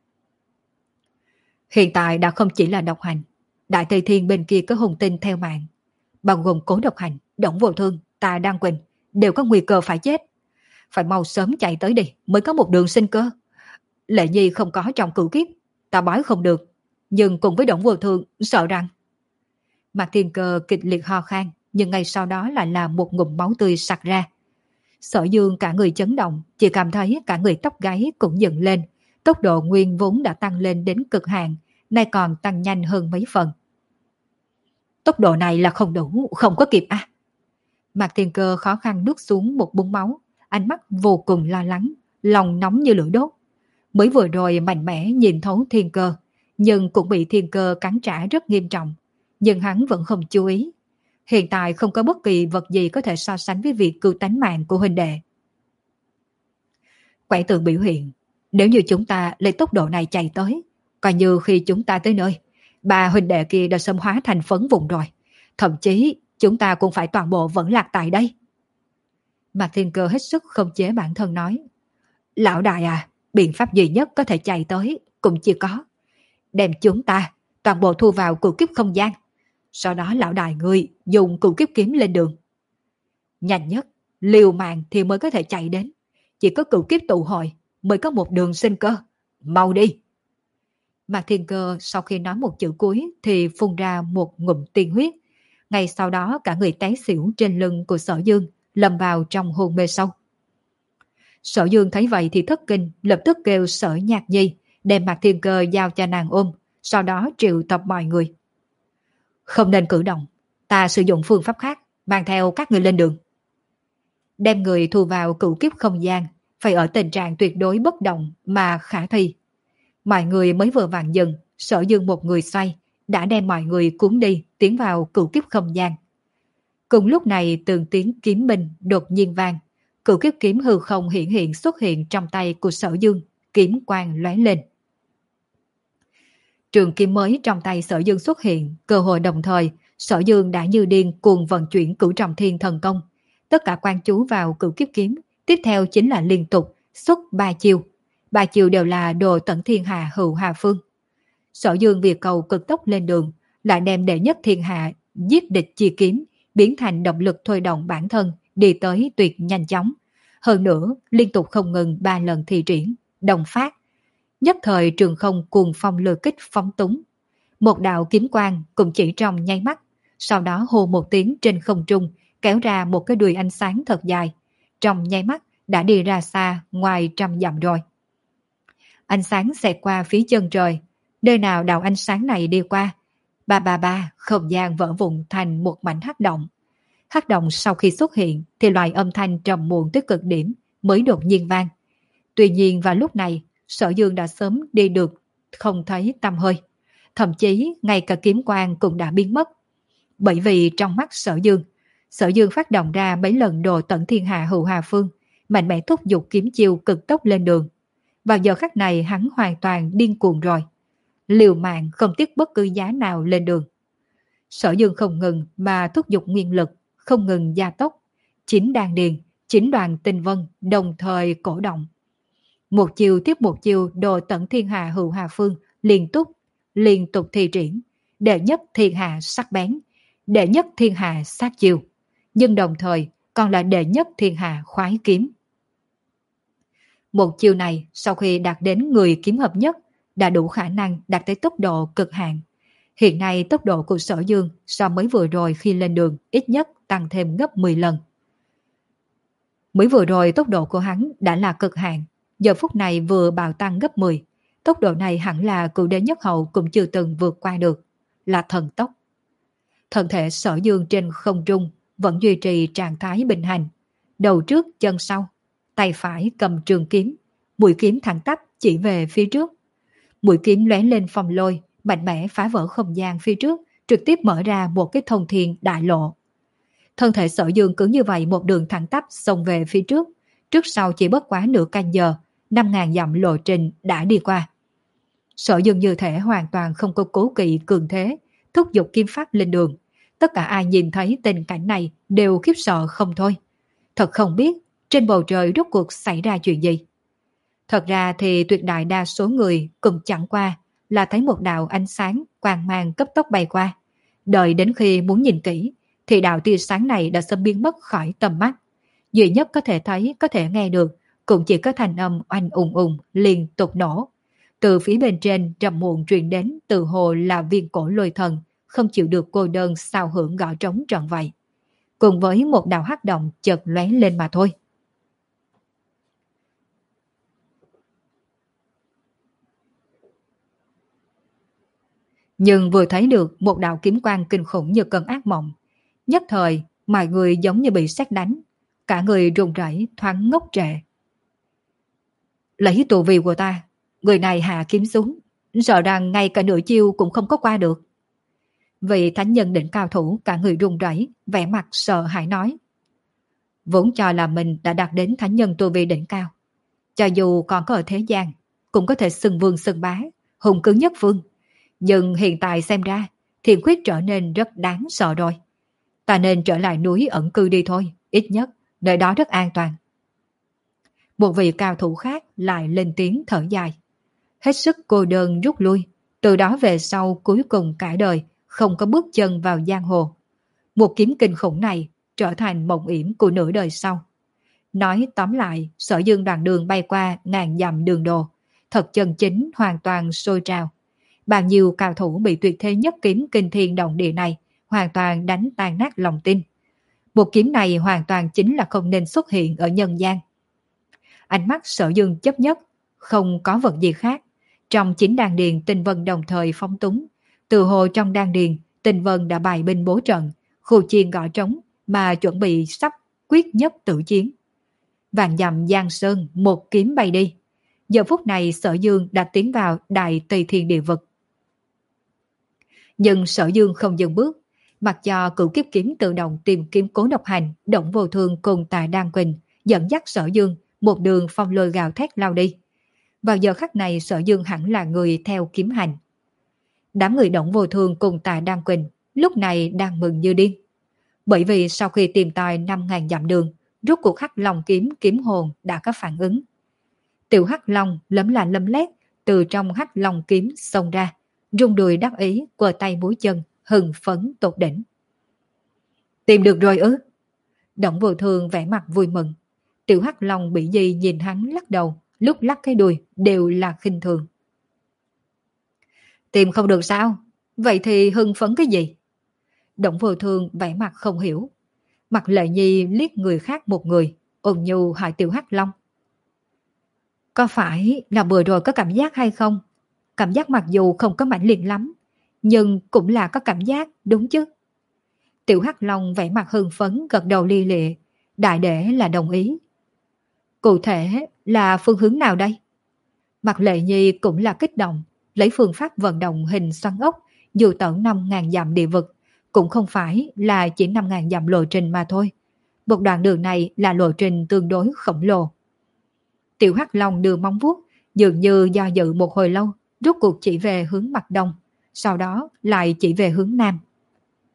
[SPEAKER 1] hiện tại đã không chỉ là độc hành, Đại Tây Thiên bên kia có hùng tinh theo mạng, bao gồm Cố Độc Hành, Đổng Vô Thương, Tà Đăng Quỳnh, đều có nguy cơ phải chết. Phải mau sớm chạy tới đi mới có một đường sinh cơ. Lệ Nhi không có trong cửu kiếp, ta bói không được, nhưng cùng với Đổng Vô Thương sợ rằng... Mạc Thiên Cơ kịch liệt ho khan, nhưng ngay sau đó lại là một ngụm máu tươi sặc ra. Sở Dương cả người chấn động, chỉ cảm thấy cả người tóc gáy cũng dựng lên, tốc độ nguyên vốn đã tăng lên đến cực hạn, nay còn tăng nhanh hơn mấy phần. Tốc độ này là không đủ, không có kịp à? Mạc Thiên Cơ khó khăn nuốt xuống một búng máu, ánh mắt vô cùng lo lắng, lòng nóng như lửa đốt. Mới vừa rồi mạnh mẽ nhìn thấu Thiên Cơ, nhưng cũng bị Thiên Cơ cắn trả rất nghiêm trọng, nhưng hắn vẫn không chú ý. Hiện tại không có bất kỳ vật gì có thể so sánh với việc cứu tánh mạng của huynh đệ. Quẻ tượng biểu hiện, nếu như chúng ta lấy tốc độ này chạy tới, coi như khi chúng ta tới nơi, ba huynh đệ kia đã xâm hóa thành phấn vụn rồi. Thậm chí chúng ta cũng phải toàn bộ vẫn lạc tại đây. Mạc Thiên Cơ hết sức không chế bản thân nói: lão đại à, biện pháp duy nhất có thể chạy tới cũng chỉ có đem chúng ta toàn bộ thu vào cửu kiếp không gian. Sau đó lão đại ngươi dùng cửu kiếp kiếm lên đường. Nhanh nhất, liều mạng thì mới có thể chạy đến. Chỉ có cửu kiếp tụ hội mới có một đường sinh cơ. Mau đi. Mạc Thiên Cơ sau khi nói một chữ cuối thì phun ra một ngụm tiên huyết. Ngay sau đó cả người té xỉu trên lưng của Sở Dương, lâm vào trong hôn mê sâu. Sở Dương thấy vậy thì thất kinh, lập tức kêu Sở Nhạc Nhi đem Mạc Thiên Cơ giao cho nàng ôm, sau đó triệu tập mọi người. Không nên cử động, ta sử dụng phương pháp khác, mang theo các người lên đường. Đem người thu vào cửu kiếp không gian, phải ở tình trạng tuyệt đối bất động mà khả thi. Mọi người mới vừa vặn dừng, Sở Dương một người xoay, đã đem mọi người cuốn đi, tiến vào cửu kiếp không gian. Cùng lúc này từng tiếng kiếm minh đột nhiên vang, cửu kiếp kiếm hư không hiện hiện xuất hiện trong tay của Sở Dương, kiếm quang lóe lên. Trường kiếm mới trong tay Sở Dương xuất hiện, cơ hội đồng thời, Sở Dương đã như điên cuồng vận chuyển cửu trọng thiên thần công. Tất cả quan chú vào cửu kiếp kiếm, tiếp theo chính là liên tục xuất ba chiêu. Ba chiêu đều là đồ tận thiên hạ hữu hà phương. Sở Dương việc cầu cực tốc lên đường, lại đem đệ nhất thiên hạ giết địch chi kiếm, biến thành động lực thôi động bản thân, đi tới tuyệt nhanh chóng. Hơn nữa, liên tục không ngừng ba lần thi triển, đồng phát. Nhất thời trường không cuồng phong lôi kích phóng túng. Một đạo kiếm quang cũng chỉ trong nháy mắt, sau đó hô một tiếng trên không trung, kéo ra một cái đuôi ánh sáng thật dài. Trong nháy mắt đã đi ra xa ngoài trăm dặm rồi. Ánh sáng xẹt qua phía chân trời, nơi nào đạo ánh sáng này đi qua, ba ba ba không gian vỡ vụn thành một mảnh hắc động. Hắc động sau khi xuất hiện thì loại âm thanh trầm muộn tới cực điểm mới đột nhiên vang. Tuy nhiên vào lúc này, Sở Dương đã sớm đi được, không thấy tăm hơi. Thậm chí ngay cả kiếm quang cũng đã biến mất. Bởi vì trong mắt Sở Dương, Sở Dương phát động ra mấy lần đồ tận thiên hạ hữu hà phương, mạnh mẽ thúc giục kiếm chiêu cực tốc lên đường. Vào giờ khắc này hắn hoàn toàn điên cuồng rồi. Liều mạng không tiếc bất cứ giá nào lên đường. Sở Dương không ngừng mà thúc giục nguyên lực, không ngừng gia tốc. Chính đan điền, chính đoàn tinh vân đồng thời cổ động. Một chiều tiếp một chiều đồ tận thiên hạ hữu hà phương liên tục, liên tục thi triển. Đệ nhất thiên hạ sắc bén, đệ nhất thiên hạ sát chiều, nhưng đồng thời còn là đệ nhất thiên hạ khoái kiếm. Một chiều này sau khi đạt đến người kiếm hợp nhất đã đủ khả năng đạt tới tốc độ cực hạn. Hiện nay tốc độ của Sở Dương so mới vừa rồi khi lên đường ít nhất tăng thêm gấp mười lần. Mới vừa rồi tốc độ của hắn đã là cực hạn, giờ phút này vừa bạo tăng gấp mười. Tốc độ này hẳn là cựu đế nhất hậu cũng chưa từng vượt qua được, là thần tốc. Thân thể Sở Dương trên không trung vẫn duy trì trạng thái bình hành, đầu trước chân sau, tay phải cầm trường kiếm, mũi kiếm thẳng tắp chỉ về phía trước. Mũi kiếm lóe lên phong lôi, mạnh mẽ phá vỡ không gian phía trước, trực tiếp mở ra một cái thông thiên đại lộ. Thân thể Sở Dương cứ như vậy một đường thẳng tắp xông về phía trước, trước sau chỉ bất quá nửa canh giờ, năm ngàn dặm lộ trình đã đi qua. Sở Dương như thể hoàn toàn không có cố kỵ cường thế, thúc giục kiếm pháp lên đường. Tất cả ai nhìn thấy tình cảnh này đều khiếp sợ không thôi. Thật không biết trên bầu trời rốt cuộc xảy ra chuyện gì. Thật ra thì tuyệt đại đa số người cũng chẳng qua là thấy một đạo ánh sáng quang mang cấp tốc bay qua. Đợi đến khi muốn nhìn kỹ thì đạo tia sáng này đã sớm biến mất khỏi tầm mắt. Duy nhất có thể thấy, có thể nghe được cũng chỉ có thanh âm oanh ùng ùng liên tục nổ. Từ phía bên trên trầm muộn truyền đến từ hồ là viên cổ lôi thần, không chịu được cô đơn sao hưởng gõ trống trọn vậy. Cùng với một đạo hắc động chợt lóe lên mà thôi. Nhưng vừa thấy được một đạo kiếm quang kinh khủng như cơn ác mộng, nhất thời mọi người giống như bị sét đánh, cả người run rẩy thoáng ngốc trệ. Lấy tù vi của ta, người này hạ kiếm xuống, sợ rằng ngay cả nửa chiêu cũng không có qua được. Vị thánh nhân đỉnh cao thủ cả người run rẩy, vẻ mặt sợ hãi nói. Vốn cho là mình đã đạt đến thánh nhân tu vi đỉnh cao, cho dù còn có ở thế gian, cũng có thể xưng vương xưng bá, hùng cứ nhất phương. Nhưng hiện tại xem ra, Thiên Khuyết trở nên rất đáng sợ rồi. Ta nên trở lại núi ẩn cư đi thôi, ít nhất nơi đó rất an toàn. Một vị cao thủ khác lại lên tiếng thở dài. Hết sức cô đơn rút lui, từ đó về sau cuối cùng cả đời không có bước chân vào giang hồ. Một kiếm kinh khủng này trở thành mộng yểm của nửa đời sau. Nói tóm lại, Sở Dương đoạn đường bay qua ngàn dặm đường đồ, thật chân chính hoàn toàn sôi trào. Bao nhiêu cao thủ bị tuyệt thế nhất kiếm kinh thiên động địa này hoàn toàn đánh tan nát lòng tin. Một kiếm này hoàn toàn chính là không nên xuất hiện ở nhân gian. Ánh mắt Sở Dương chấp nhất, không có vật gì khác. Trong chính đan điền tinh vân đồng thời phóng túng. Từ hồ trong đan điền, tinh vân đã bày binh bố trận, khu chiên gõ trống mà chuẩn bị sắp quyết nhất tử chiến. Vạn dặm giang sơn một kiếm bay đi. Giờ phút này Sở Dương đã tiến vào đại tây thiên địa vực. Nhưng Sở Dương không dừng bước, mặc cho cửu kiếp kiếm tự động tìm kiếm Cố Độc Hành, Động Vô Thương cùng Tà Đan Quỳnh dẫn dắt Sở Dương một đường phong lôi gào thét lao đi. Vào giờ khắc này Sở Dương hẳn là người theo kiếm hành. Đám người Động Vô Thương cùng Tà Đan Quỳnh lúc này đang mừng như điên. Bởi vì sau khi tìm tòi năm ngàn dặm đường, rốt cuộc Hắc Long kiếm kiếm hồn đã có phản ứng. Tiểu Hắc Long lấm là lấm lét từ trong Hắc Long kiếm xông ra, rung đùi đắc ý, quờ tay múa chân, hừng phấn tột đỉnh. Tìm được rồi ư? Động Vô Thương vẻ mặt vui mừng. Tiểu Hắc Long bị gì nhìn hắn lắc đầu, lúc lắc cái đùi đều là khinh thường. Tìm không được sao? Vậy thì hưng phấn cái gì? Động Vô Thương vẻ mặt không hiểu. Mặt Lệ Nhi liếc người khác một người, ôn nhu hỏi Tiểu Hắc Long. Có phải là vừa rồi có cảm giác hay không? Cảm giác mặc dù không có mãnh liệt lắm, nhưng cũng là có cảm giác, đúng chứ? Tiểu Hắc Long vẻ mặt hưng phấn gật đầu li lịa, đại để là đồng ý. Cụ thể là phương hướng nào đây? Mặt Lệ Nhi cũng là kích động, lấy phương pháp vận động hình xoắn ốc, dù tận năm ngàn dặm địa vực, cũng không phải là chỉ năm ngàn dặm lộ trình mà thôi. Một đoạn đường này là lộ trình tương đối khổng lồ. Tiểu Hắc Long đưa móng vuốt, dường như do dự một hồi lâu, rốt cuộc chỉ về hướng mặt đông, sau đó lại chỉ về hướng nam.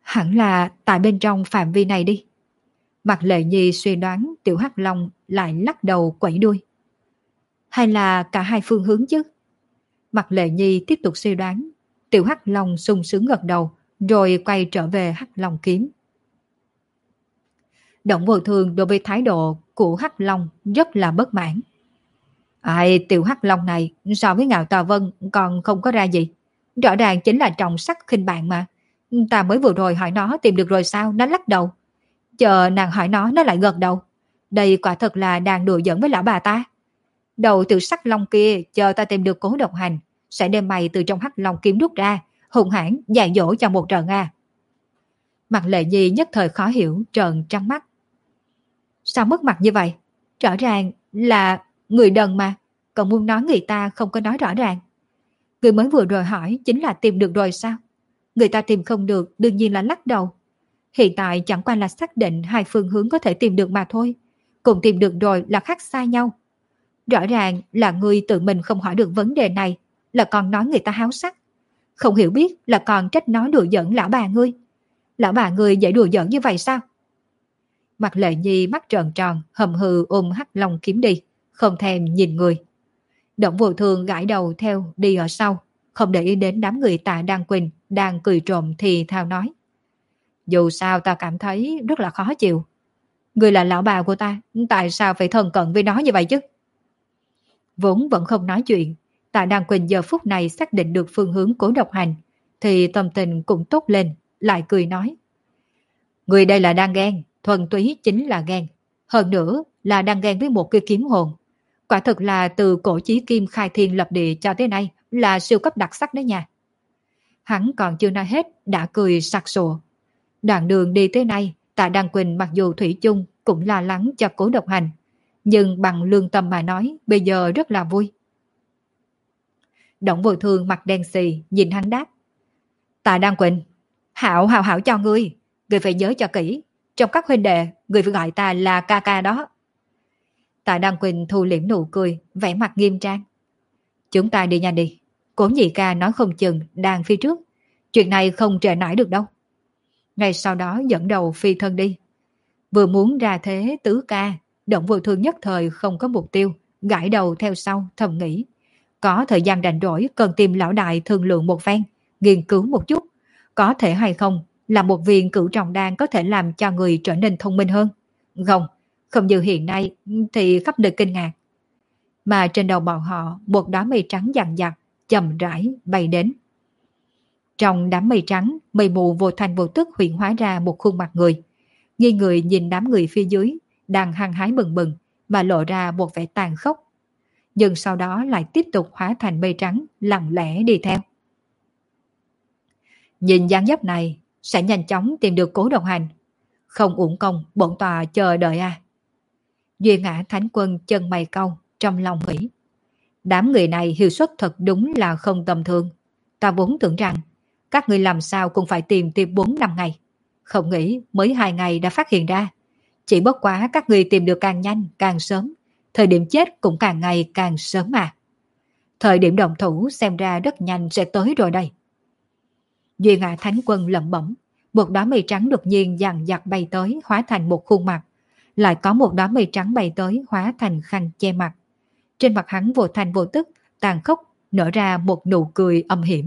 [SPEAKER 1] Hẳn là tại bên trong phạm vi này đi. Mạc Lệ Nhi suy đoán Tiểu Hắc Long lại lắc đầu quẩy đuôi. Hay là cả hai phương hướng chứ? Mạc Lệ Nhi tiếp tục suy đoán. Tiểu Hắc Long sung sướng gật đầu, rồi quay trở về Hắc Long kiếm. Động Vô Thương đối với thái độ của Hắc Long rất là bất mãn. Ai, Tiểu Hắc Long này so với Ngạo Tà Vân còn không có ra gì. Rõ ràng chính là trọng sắc khinh bạn mà. Ta mới vừa rồi hỏi nó tìm được rồi sao, nó lắc đầu. Chờ nàng hỏi nó, nó lại gật đầu. Đây quả thật là đang đùa giỡn với lão bà ta. Đầu Tiểu Sắc Long kia, chờ ta tìm được Cố Độc Hành, sẽ đem mày từ trong Hắc Long kiếm rút ra, hùng hãn dạy dỗ cho một trận à. Mặt Lệ Nhi nhất thời khó hiểu, trợn trắng mắt. Sao mất mặt như vậy? Rõ ràng là người đần mà, còn muốn nói người ta không có nói rõ ràng. Người mới vừa rồi hỏi chính là tìm được rồi sao? Người ta tìm không được đương nhiên là lắc đầu. Hiện tại chẳng qua là xác định hai phương hướng có thể tìm được mà thôi. Cùng tìm được rồi là khác xa nhau. Rõ ràng là người tự mình không hỏi được vấn đề này, là còn nói người ta háo sắc. Không hiểu biết là còn trách nói đùa giỡn lão bà ngươi. Lão bà ngươi dễ đùa giỡn như vậy sao? Mặt Lệ Nhi mắt tròn tròn, hầm hừ ôm Hắc Long kiếm đi, không thèm nhìn người. Động Vô Thương gãi đầu theo đi ở sau, không để ý đến đám người Tạ Đan Quỳnh đang cười trộm thì thào nói. Dù sao ta cảm thấy rất là khó chịu. Người là lão bà của ta, tại sao phải thân cận với nó như vậy chứ? Vốn vẫn không nói chuyện, Tạ Đan Quỳnh giờ phút này xác định được phương hướng Cố Độc Hành, thì tâm tình cũng tốt lên, lại cười nói. Người đây là đang ghen, thuần túy chính là ghen. Hơn nữa là đang ghen với một cái kiếm hồn. Quả thực là từ cổ chí kim khai thiên lập địa cho tới nay là siêu cấp đặc sắc đấy nha. Hắn còn chưa nói hết đã cười sặc sụa. Đoạn đường đi tới nay, Tạ Đan Quỳnh mặc dù thủy chung cũng lo lắng cho Cố Độc Hành, nhưng bằng lương tâm mà nói bây giờ rất là vui. Động Vô Thương mặt đen xì nhìn hắn đáp. Tạ Đan Quỳnh, hảo hảo hảo cho ngươi, ngươi phải nhớ cho kỹ. Trong các huynh đệ, ngươi phải gọi ta là ca ca đó. Tạ Đan Quỳnh thu liễm nụ cười, vẻ mặt nghiêm trang. Chúng ta đi nhanh đi. Cố nhị ca nói không chừng đang phía trước. Chuyện này không trễ nải được đâu. Ngay sau đó dẫn đầu phi thân đi. Vừa muốn ra thế tứ ca, Động Vô Thương nhất thời không có mục tiêu, gãi đầu theo sau thầm nghĩ. Có thời gian rảnh rỗi cần tìm lão đại thương lượng một phen, nghiên cứu một chút. Có thể hay không là một viên cửu trọng đan có thể làm cho người trở nên thông minh hơn. Không, không như hiện nay thì khắp nơi kinh ngạc. Mà trên đầu bọn họ một đám mây trắng dằn dặt, chậm rãi bay đến. Trong đám mây trắng, mây mù vô thành vô tức hiện hóa ra một khuôn mặt người. Nghi người nhìn đám người phía dưới, đang hăng hái bừng bừng, mà lộ ra một vẻ tàn khốc. Nhưng sau đó lại tiếp tục hóa thành mây trắng, lặng lẽ đi theo. Nhìn dáng dấp này, sẽ nhanh chóng tìm được Cố Độc Hành. Không uổng công, bổn tòa chờ đợi à. Duy Ngã Thánh Quân chân mày cau, trong lòng nghĩ. Đám người này hiệu suất thật đúng là không tầm thường. Ta vốn tưởng rằng, các người làm sao cũng phải tìm tìm bốn năm ngày. Không nghĩ mới hai ngày đã phát hiện ra. Chỉ bất quá các người tìm được càng nhanh, càng sớm. Thời điểm chết cũng càng ngày càng sớm mà. Thời điểm động thủ xem ra rất nhanh sẽ tới rồi đây. Duy Ngã Thánh Quân lẩm bẩm. Một đám mây trắng đột nhiên dằn dặt bay tới, hóa thành một khuôn mặt. Lại có một đám mây trắng bay tới, hóa thành khăn che mặt. Trên mặt hắn vô thành vô tức, tàn khốc, nở ra một nụ cười âm hiểm.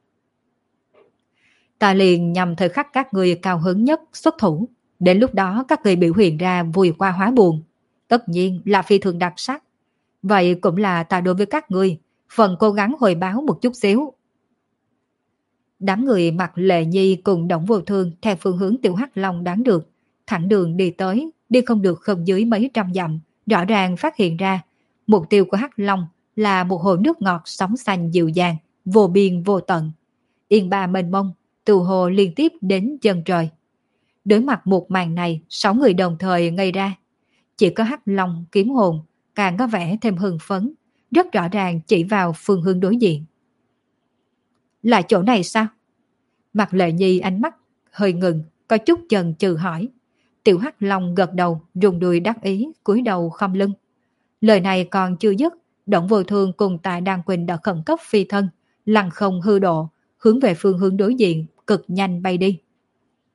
[SPEAKER 1] Ta liền nhằm thời khắc các người cao hứng nhất xuất thủ. Đến lúc đó các người biểu hiện ra vui qua hóa buồn. Tất nhiên là phi thường đặc sắc. Vậy cũng là ta đối với các người phần cố gắng hồi báo một chút xíu. Đám người mặc Lệ Nhi cùng Động Vô Thương theo phương hướng Tiểu Hắc Long đoán được. Thẳng đường đi tới, đi không được không dưới mấy trăm dặm. Rõ ràng phát hiện ra mục tiêu của Hắc Long là một hồ nước ngọt sóng xanh dịu dàng, vô biên vô tận. Yên ba mênh mông, từ hồ liên tiếp đến chân trời. Đối mặt một màn này, sáu người đồng thời ngây ra. Chỉ có Hắc Long kiếm hồn càng có vẻ thêm hưng phấn, rất rõ ràng chỉ vào phương hướng đối diện. Là chỗ này sao? Mặt Lệ Nhi ánh mắt hơi ngừng, có chút chần chừ hỏi. Tiểu Hắc Long gật đầu, rung đuôi đắc ý, cúi đầu khom lưng. Lời này còn chưa dứt, Động Vô Thương cùng Tạ Đan Quỳnh đã khẩn cấp phi thân, lăng không hư độ, hướng về phương hướng đối diện, cực nhanh bay đi.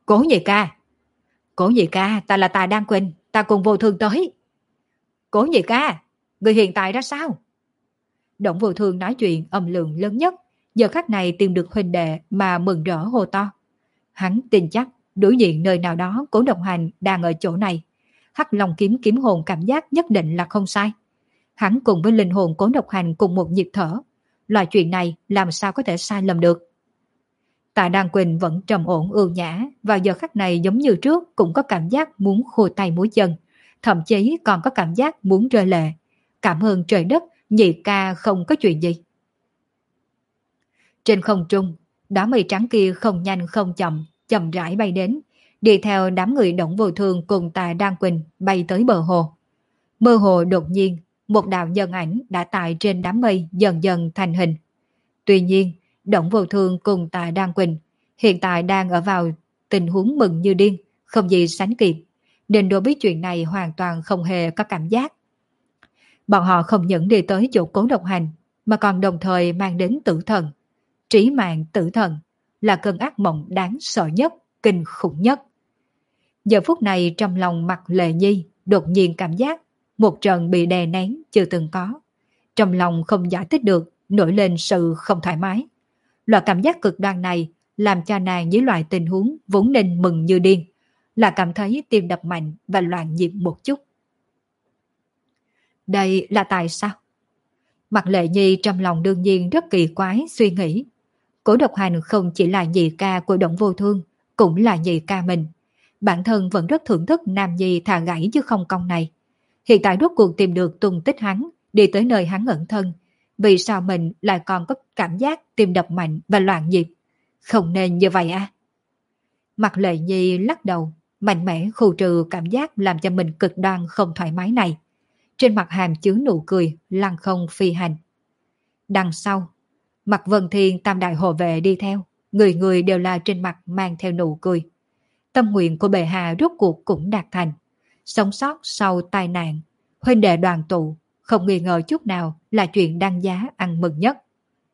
[SPEAKER 1] Cố nhị ca, Cố nhị ca, ta là Tà Đan Quỳnh, ta cùng Vô Thương tới. Cố nhị ca, người hiện tại ra sao? Đổng Vô Thương nói chuyện âm lượng lớn nhất, giờ khắc này tìm được huynh đệ mà mừng rỡ hô to. Hắn tin chắc đối diện nơi nào đó Cố Độc Hành đang ở chỗ này. Hắc Long kiếm kiếm hồn cảm giác nhất định là không sai. Hắn cùng với linh hồn Cố Độc Hành cùng một nhịp thở. Loại chuyện này làm sao có thể sai lầm được. Tạ Đan Quỳnh vẫn trầm ổn ưu nhã, vào giờ khắc này giống như trước cũng có cảm giác muốn khô tay múa chân, thậm chí còn có cảm giác muốn rơi lệ. Cảm ơn trời đất, nhị ca không có chuyện gì. Trên không trung, đám mây trắng kia không nhanh không chậm, chậm rãi bay đến, đi theo đám người Đổng Vô Thương cùng Tạ Đan Quỳnh bay tới bờ hồ. Mơ hồ đột nhiên, một đạo nhân ảnh đã tại trên đám mây dần dần thành hình. Tuy nhiên, Đổng Vô Thương cùng Tạ Đan Quỳnh hiện tại đang ở vào tình huống mừng như điên, không gì sánh kịp, nên đối với chuyện này hoàn toàn không hề có cảm giác. Bọn họ không những đi tới chỗ Cố Độc Hành, mà còn đồng thời mang đến tử thần. Trí mạng tử thần là cơn ác mộng đáng sợ nhất, kinh khủng nhất. Giờ phút này trong lòng Mạc Lệ Nhi đột nhiên cảm giác một trận bị đè nén chưa từng có. Trong lòng không giải thích được, nổi lên sự không thoải mái. Loại cảm giác cực đoan này làm cho nàng với loại tình huống vốn nên mừng như điên, là cảm thấy tim đập mạnh và loạn nhịp một chút. Đây là tại sao? Mạc Lệ Nhi trong lòng đương nhiên rất kỳ quái suy nghĩ. Cố Độc Hành không chỉ là nhị ca của Đổng Vô Thương, cũng là nhị ca mình. Bản thân vẫn rất thưởng thức nam nhi thà gãy chứ không cong này. Hiện tại rốt cuộc tìm được tung tích hắn, đi tới nơi hắn ẩn thân. Vì sao mình lại còn có cảm giác tim đập mạnh và loạn nhịp? Không nên như vậy à? Mạc Lệ Nhi lắc đầu, mạnh mẽ khu trừ cảm giác làm cho mình cực đoan không thoải mái này. Trên mặt hàm chứa nụ cười, lăng không phi hành. Đằng sau, Mạc Vân Thiên tam đại hộ vệ đi theo, người người đều là trên mặt mang theo nụ cười. Tâm nguyện của bệ hạ rốt cuộc cũng đạt thành. Sống sót sau tai nạn, huynh đệ đoàn tụ, không nghi ngờ chút nào là chuyện đăng giá ăn mừng nhất.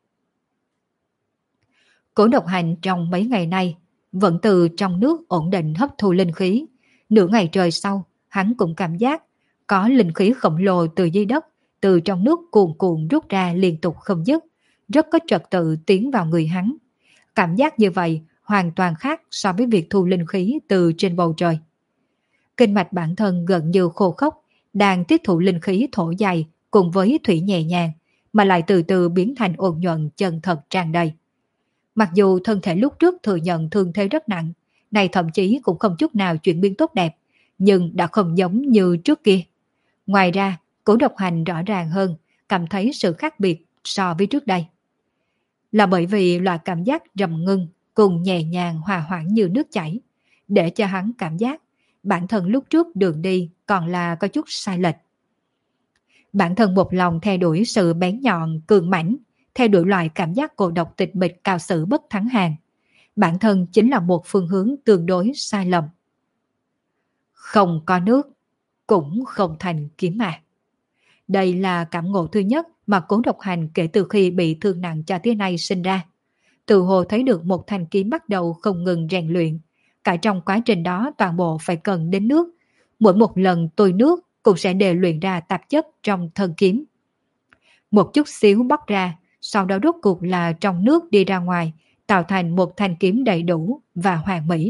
[SPEAKER 1] Cố Độc Hành trong mấy ngày nay vẫn từ trong nước ổn định hấp thu linh khí. Nửa ngày trời sau, hắn cũng cảm giác có linh khí khổng lồ từ dưới đất, từ trong nước cuồn cuộn rút ra liên tục không dứt, rất có trật tự tiến vào người hắn. Cảm giác như vậy hoàn toàn khác so với việc thu linh khí từ trên bầu trời. Kinh mạch bản thân gần như khô khốc, đang tiếp thụ linh khí thổ dày cùng với thủy nhẹ nhàng, mà lại từ từ biến thành ôn nhuận chân thật tràn đầy. Mặc dù thân thể lúc trước thừa nhận thương thế rất nặng, này thậm chí cũng không chút nào chuyển biến tốt đẹp, nhưng đã không giống như trước kia. Ngoài ra, Cố Độc Hành rõ ràng hơn, cảm thấy sự khác biệt so với trước đây. Là bởi vì loại cảm giác trầm ngưng cùng nhẹ nhàng hòa hoãn như nước chảy, để cho hắn cảm giác bản thân lúc trước đường đi còn là có chút sai lệch. Bản thân một lòng theo đuổi sự bén nhọn, cường mãnh, theo đuổi loại cảm giác cô độc tịch mịch cao sử bất thắng hàng. Bản thân chính là một phương hướng tương đối sai lầm. Không có nước, cũng không thành kiếm mạc. Đây là cảm ngộ thứ nhất mà Cố Độc Hành kể từ khi bị thương nặng cho tới nay sinh ra. Từ hồ thấy được một thanh kiếm bắt đầu không ngừng rèn luyện. Cả trong quá trình đó toàn bộ phải cần đến nước. Mỗi một lần tôi nước cũng sẽ đều luyện ra tạp chất trong thân kiếm. Một chút xíu bóc ra, sau đó rốt cuộc là trong nước đi ra ngoài, tạo thành một thanh kiếm đầy đủ và hoàn mỹ.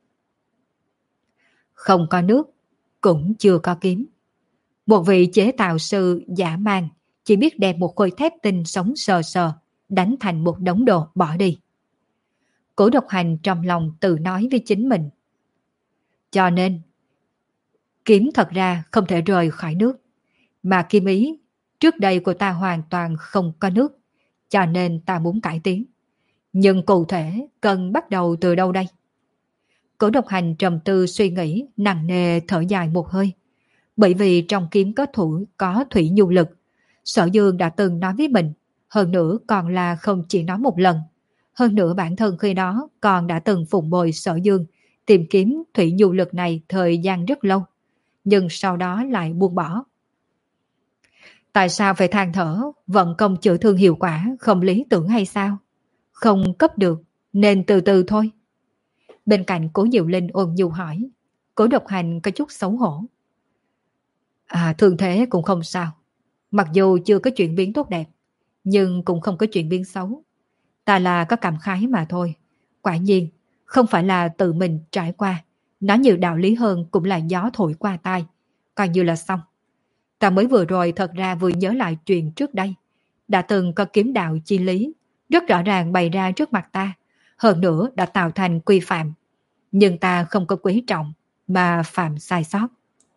[SPEAKER 1] Không có nước, cũng chưa có kiếm. Một vị chế tạo sư dã man chỉ biết đem một khối thép tinh sống sờ sờ, đánh thành một đống đồ bỏ đi. Cố Độc Hành trong lòng tự nói với chính mình. Cho nên, kiếm thật ra không thể rời khỏi nước. Mà kiếm ý, trước đây của ta hoàn toàn không có nước, cho nên ta muốn cải tiến. Nhưng cụ thể cần bắt đầu từ đâu đây? Cố Độc Hành trầm tư suy nghĩ, nặng nề thở dài một hơi. Bởi vì trong kiếm có thủ có thủy nhu lực, Sở Dương đã từng nói với mình, hơn nữa còn là không chỉ nói một lần. Hơn nữa bản thân khi đó còn đã từng phụng bồi Sở Dương tìm kiếm thủy nhu lực này thời gian rất lâu, nhưng sau đó lại buông bỏ. Tại sao phải than thở, vận công chữa thương hiệu quả không lý tưởng hay sao? Không cấp được, nên từ từ thôi. Bên cạnh Cố Diệu Linh ôn nhu hỏi. Cố Độc Hành có chút xấu hổ. À, thương thế cũng không sao. Mặc dù chưa có chuyển biến tốt đẹp, nhưng cũng không có chuyển biến xấu. Ta là có cảm khái mà thôi. Quả nhiên, không phải là tự mình trải qua. Nói nhiều đạo lý hơn cũng là gió thổi qua tai. Coi như là xong. Ta mới vừa rồi thật ra vừa nhớ lại chuyện trước đây. Đã từng có kiếm đạo chi lý, rất rõ ràng bày ra trước mặt ta. Hơn nữa đã tạo thành quy phạm. Nhưng ta không có quý trọng, mà phạm sai sót.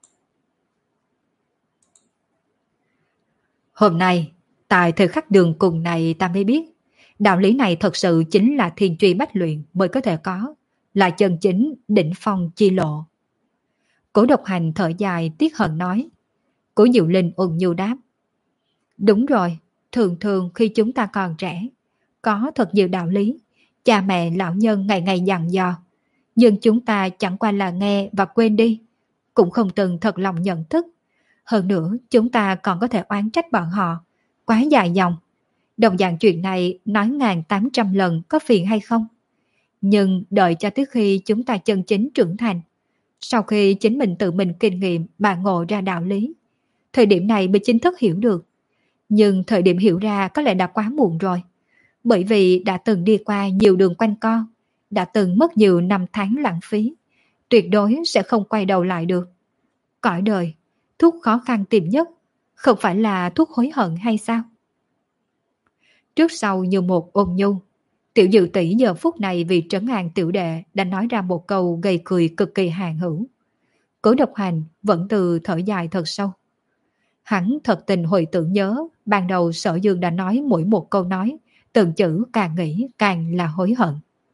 [SPEAKER 1] Hôm nay, tại thời khắc đường cùng này ta mới biết, đạo lý này thật sự chính là thiên truy bách luyện mới có thể có, là chân chính đỉnh phong chi lộ. Cố Độc Hành thở dài tiếc hận nói. Cố Diệu Linh ôn nhu đáp. Đúng rồi, thường thường khi chúng ta còn trẻ, có thật nhiều đạo lý, cha mẹ lão nhân ngày ngày dặn dò, nhưng chúng ta chẳng qua là nghe và quên đi, cũng không từng thật lòng nhận thức. Hơn nữa chúng ta còn có thể oán trách bọn họ, quá dài dòng. Đồng dạng chuyện này nói ngàn tám trăm lần có phiền hay không? Nhưng đợi cho tới khi chúng ta chân chính trưởng thành, sau khi chính mình tự mình kinh nghiệm mà ngộ ra đạo lý, thời điểm này mới chính thức hiểu được. Nhưng thời điểm hiểu ra có lẽ đã quá muộn rồi, bởi vì đã từng đi qua nhiều đường quanh co, đã từng mất nhiều năm tháng lãng phí, tuyệt đối sẽ không quay đầu lại được. Cõi đời, thuốc khó khăn tìm nhất, không phải là thuốc hối hận hay sao? Trước sau như một ôn nhu, Tiểu Dự tỷ giờ phút này vì trấn an tiểu đệ đã nói ra một câu gây cười cực kỳ hàn hữu. Cố Độc Hành vẫn từ thở dài thật sâu. Hắn thật tình hồi tưởng nhớ, ban đầu Sở Dương đã nói mỗi một câu nói, từng chữ càng nghĩ càng là hối hận.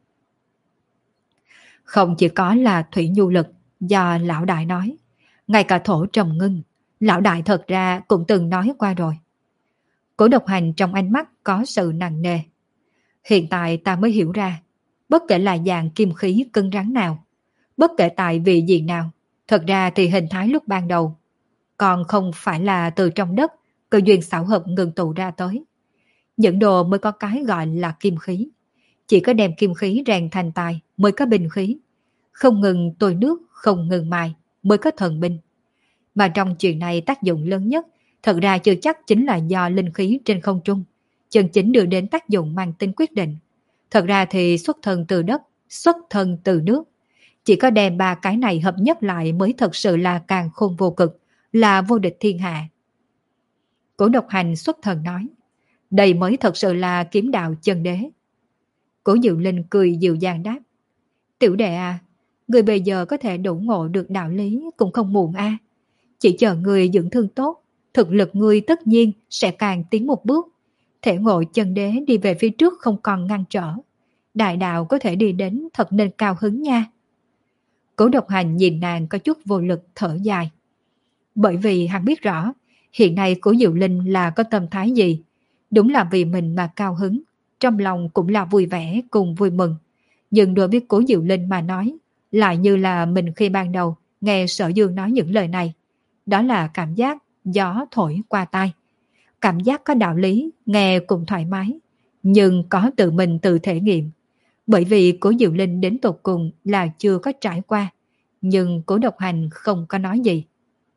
[SPEAKER 1] Không chỉ có là thủy nhu lực do lão đại nói, ngay cả thổ trầm ngưng, lão đại thật ra cũng từng nói qua rồi. Cố Độc Hành trong ánh mắt có sự nặng nề. Hiện tại ta mới hiểu ra, bất kể là dạng kim khí cứng rắn nào, bất kể tại vị diện nào, thật ra thì hình thái lúc ban đầu còn không phải là từ trong đất cơ duyên xảo hợp ngừng tụ ra tới. Những đồ mới có cái gọi là kim khí. Chỉ có đem kim khí rèn thành tài mới có binh khí. Không ngừng tôi nước, không ngừng mài mới có thần binh. Mà trong chuyện này tác dụng lớn nhất thật ra chưa chắc chính là do linh khí trên không trung chân chính đưa đến tác dụng mang tính quyết định. Thật ra thì xuất thân từ đất, xuất thân từ nước. Chỉ có đem ba cái này hợp nhất lại mới thật sự là càng khôn vô cực, là vô địch thiên hạ. Cố Độc Hành xuất thần nói, đây mới thật sự là kiếm đạo chân đế. Cố Diệu Linh cười dịu dàng đáp, tiểu đệ à, người bây giờ có thể đủ ngộ được đạo lý cũng không muộn a. À. Chỉ chờ người dưỡng thương tốt, thực lực người tất nhiên sẽ càng tiến một bước. Thể ngộ chân đế đi về phía trước không còn ngăn trở. Đại đạo có thể đi đến thật nên cao hứng nha. Cố Độc Hành nhìn nàng có chút vô lực thở dài. Bởi vì hắn biết rõ, hiện nay Cố Diệu Linh là có tâm thái gì. Đúng là vì mình mà cao hứng, trong lòng cũng là vui vẻ cùng vui mừng. Nhưng đối với Cố Diệu Linh mà nói, lại như là mình khi ban đầu nghe Sở Dương nói những lời này. Đó là cảm giác gió thổi qua tai. Cảm giác có đạo lý, nghe cũng thoải mái, nhưng có tự mình tự thể nghiệm. Bởi vì Cố Diệu Linh đến tột cùng là chưa có trải qua, nhưng Cố Độc Hành không có nói gì.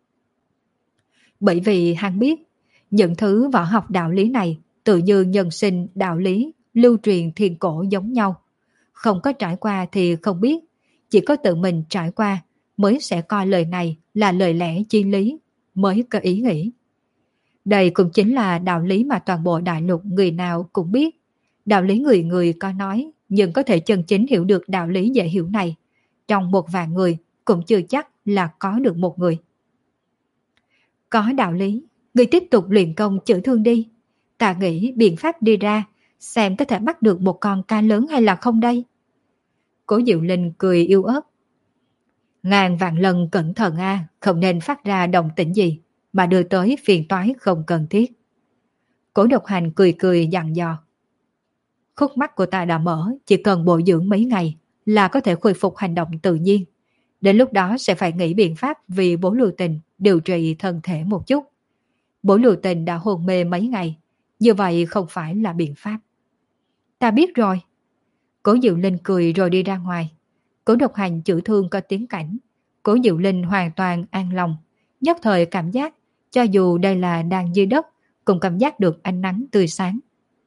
[SPEAKER 1] Bởi vì hắn biết, những thứ võ học đạo lý này tự như nhân sinh đạo lý lưu truyền thiên cổ giống nhau. Không có trải qua thì không biết, chỉ có tự mình trải qua mới sẽ coi lời này là lời lẽ chi lý, mới có ý nghĩ. Đây cũng chính là đạo lý mà toàn bộ đại lục người nào cũng biết. Đạo lý người người có nói, nhưng có thể chân chính hiểu được đạo lý dễ hiểu này. Trong một vạn người cũng chưa chắc là có được một người. Có đạo lý, người tiếp tục luyện công chữa thương đi. Ta nghĩ biện pháp đi ra, xem có thể bắt được một con cá lớn hay là không đây. Cố Diệu Linh cười yêu ớt. Ngàn vạn lần cẩn thận a, không nên phát ra động tĩnh gì mà đưa tới phiền toái không cần thiết. Cố Độc Hành cười cười dặn dò. Khúc mắt của ta đã mở, chỉ cần bồi dưỡng mấy ngày là có thể khôi phục hành động tự nhiên. Đến lúc đó sẽ phải nghĩ biện pháp vì Bố Lưu Tình điều trị thân thể một chút. Bố Lưu Tình đã hôn mê mấy ngày, như vậy không phải là biện pháp. Ta biết rồi. Cố Diệu Linh cười rồi đi ra ngoài. Cố Độc Hành chữa thương có tiếng cảnh, Cố Diệu Linh hoàn toàn an lòng, nhất thời cảm giác cho dù đây là đang dưới đất cũng cảm giác được ánh nắng tươi sáng.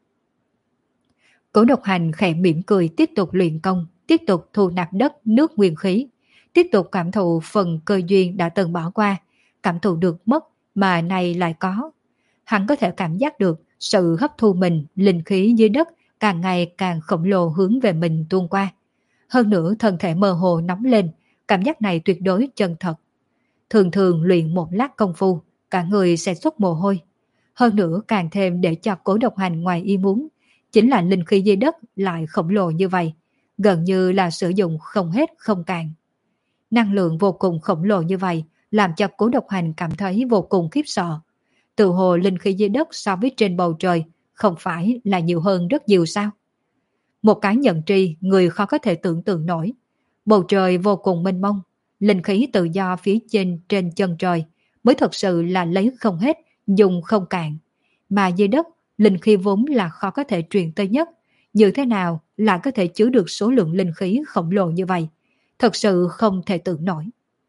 [SPEAKER 1] Cố Độc Hành khẽ mỉm cười tiếp tục luyện công, tiếp tục thu nạp đất nước nguyên khí, tiếp tục cảm thụ phần cơ duyên đã từng bỏ qua, cảm thụ được mất mà nay lại có. Hắn có thể cảm giác được sự hấp thu mình, linh khí dưới đất càng ngày càng khổng lồ hướng về mình tuôn qua. Hơn nữa thân thể mơ hồ nóng lên, cảm giác này tuyệt đối chân thật. Thường thường luyện một lát công phu, cả người sẽ xuất mồ hôi. Hơn nữa càng thêm để cho Cố Độc Hành ngoài ý muốn, chính là linh khí dưới đất lại khổng lồ như vậy, gần như là sử dụng không hết không cạn. Năng lượng vô cùng khổng lồ như vậy làm cho Cố Độc Hành cảm thấy vô cùng khiếp sợ. Tự hồ linh khí dưới đất so với trên bầu trời không phải là nhiều hơn rất nhiều sao? Một cái nhận tri người khó có thể tưởng tượng nổi. Bầu trời vô cùng mênh mông, linh khí tự do phía trên trên chân trời mới thật sự là lấy không hết, dùng không cạn. Mà dưới đất, linh khí vốn là khó có thể truyền tới nhất, như thế nào lại có thể chứa được số lượng linh khí khổng lồ như vậy? Thật sự không thể tưởng nổi.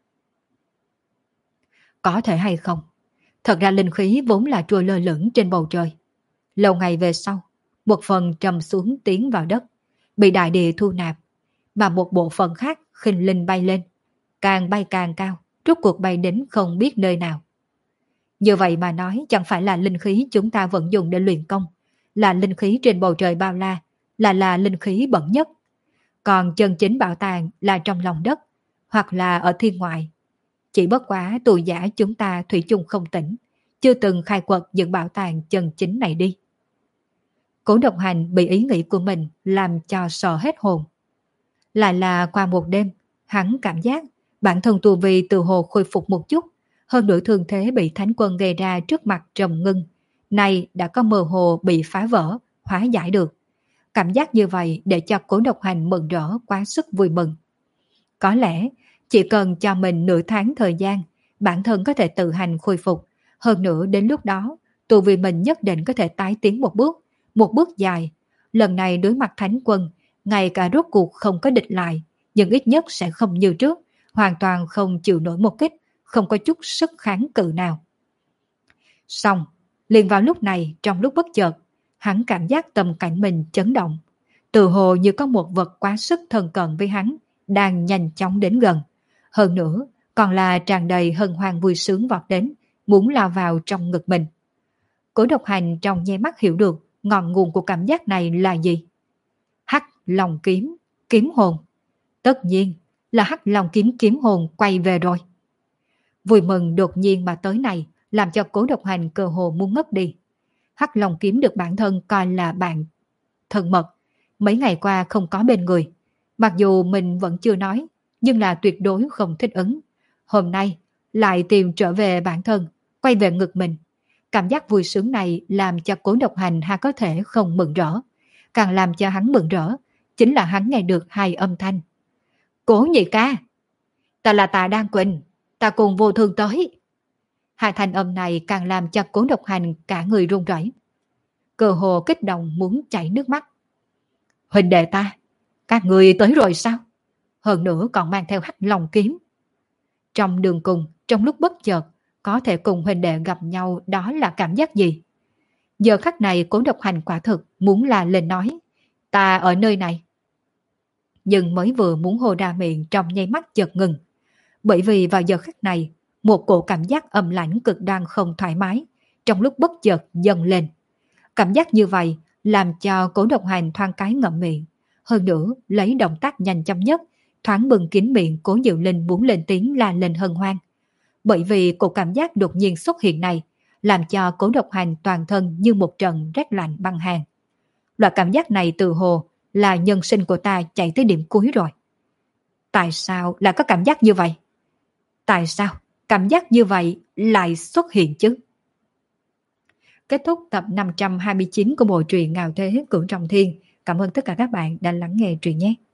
[SPEAKER 1] Có thể hay không? Thật ra linh khí vốn là trôi lơ lửng trên bầu trời. Lâu ngày về sau, một phần trầm xuống tiến vào đất, bị đại địa thu nạp, mà một bộ phận khác khinh linh bay lên, càng bay càng cao, rốt cuộc bay đến không biết nơi nào. Như vậy mà nói chẳng phải là linh khí chúng ta vẫn dùng để luyện công, là linh khí trên bầu trời bao la, là là linh khí bẩn nhất. Còn chân chính bảo tàng là trong lòng đất, hoặc là ở thiên ngoại. Chỉ bất quá tù giả chúng ta thủy chung không tỉnh, chưa từng khai quật những bảo tàng chân chính này đi. Cố Độc Hành bị ý nghĩ của mình làm cho sợ hết hồn. Lại là qua một đêm, hắn cảm giác bản thân tu vi từ hồ khôi phục một chút, hơn nữa thương thế bị thánh quân gây ra trước mặt trầm ngưng, nay đã có mơ hồ bị phá vỡ, hóa giải được. Cảm giác như vậy để cho Cố Độc Hành mừng rỡ quá sức vui mừng. Có lẽ chỉ cần cho mình nửa tháng thời gian, bản thân có thể tự hành khôi phục, hơn nữa đến lúc đó, tu vi mình nhất định có thể tái tiến một bước, một bước dài. Lần này đối mặt thánh quân, ngay cả rốt cuộc không có địch lại, nhưng ít nhất sẽ không như trước, hoàn toàn không chịu nổi một kích, không có chút sức kháng cự nào. Xong, liền vào lúc này, trong lúc bất chợt, hắn cảm giác tâm cảnh mình chấn động. Từ hồ như có một vật quá sức thân cận với hắn, đang nhanh chóng đến gần. Hơn nữa, còn là tràn đầy hân hoan vui sướng vọt đến, muốn lao vào trong ngực mình. Cố Độc Hành trong nháy mắt hiểu được ngọn nguồn của cảm giác này là gì. Hắc Long kiếm, kiếm hồn. Tất nhiên là Hắc Long kiếm kiếm hồn quay về rồi. Vui mừng đột nhiên mà tới này làm cho Cố Độc Hành cơ hồ muốn ngất đi. Hắc Long kiếm được bản thân coi là bạn thân mật, mấy ngày qua không có bên người. Mặc dù mình vẫn chưa nói, nhưng là tuyệt đối không thích ứng. Hôm nay lại tìm trở về bản thân, quay về ngực mình. Cảm giác vui sướng này làm cho Cố Độc Hành ha có thể không mừng rỡ. Càng làm cho hắn mừng rỡ, chính là hắn nghe được hai âm thanh. Cố nhị ca, ta là Tạ Đan Quỳnh, ta cùng Vô Thương tới. Hai thanh âm này càng làm cho Cố Độc Hành cả người run rẩy, cơ hồ kích động muốn chảy nước mắt. Huynh đệ ta, các người tới rồi sao? Hơn nữa còn mang theo Hắc Long kiếm. Trong đường cùng, trong lúc bất chợt, có thể cùng huynh đệ gặp nhau đó là cảm giác gì? Giờ khắc này Cố Độc Hành quả thực muốn là lên nói, ta ở nơi này. Nhưng mới vừa muốn hô ra miệng trong nháy mắt chợt ngừng. Bởi vì vào giờ khắc này, một cổ cảm giác âm lãnh cực đoan không thoải mái, trong lúc bất chợt dâng lên. Cảm giác như vậy làm cho Cố Độc Hành thoáng cái ngậm miệng. Hơn nữa, lấy động tác nhanh chóng nhất, thoáng bừng kín miệng Cố Diệu Linh muốn lên tiếng la lên hân hoan. Bởi vì cổ cảm giác đột nhiên xuất hiện này, làm cho Cố Độc Hành toàn thân như một trận rét lạnh băng hàn. Loại cảm giác này từ hồ là nhân sinh của ta chạy tới điểm cuối rồi. Tại sao lại có cảm giác như vậy? Tại sao cảm giác như vậy lại xuất hiện chứ? Kết thúc tập năm trăm hai mươi chín của bộ truyện Ngạo Thế Cưỡng Trọng Thiên. Cảm ơn tất cả các bạn đã lắng nghe truyện nhé.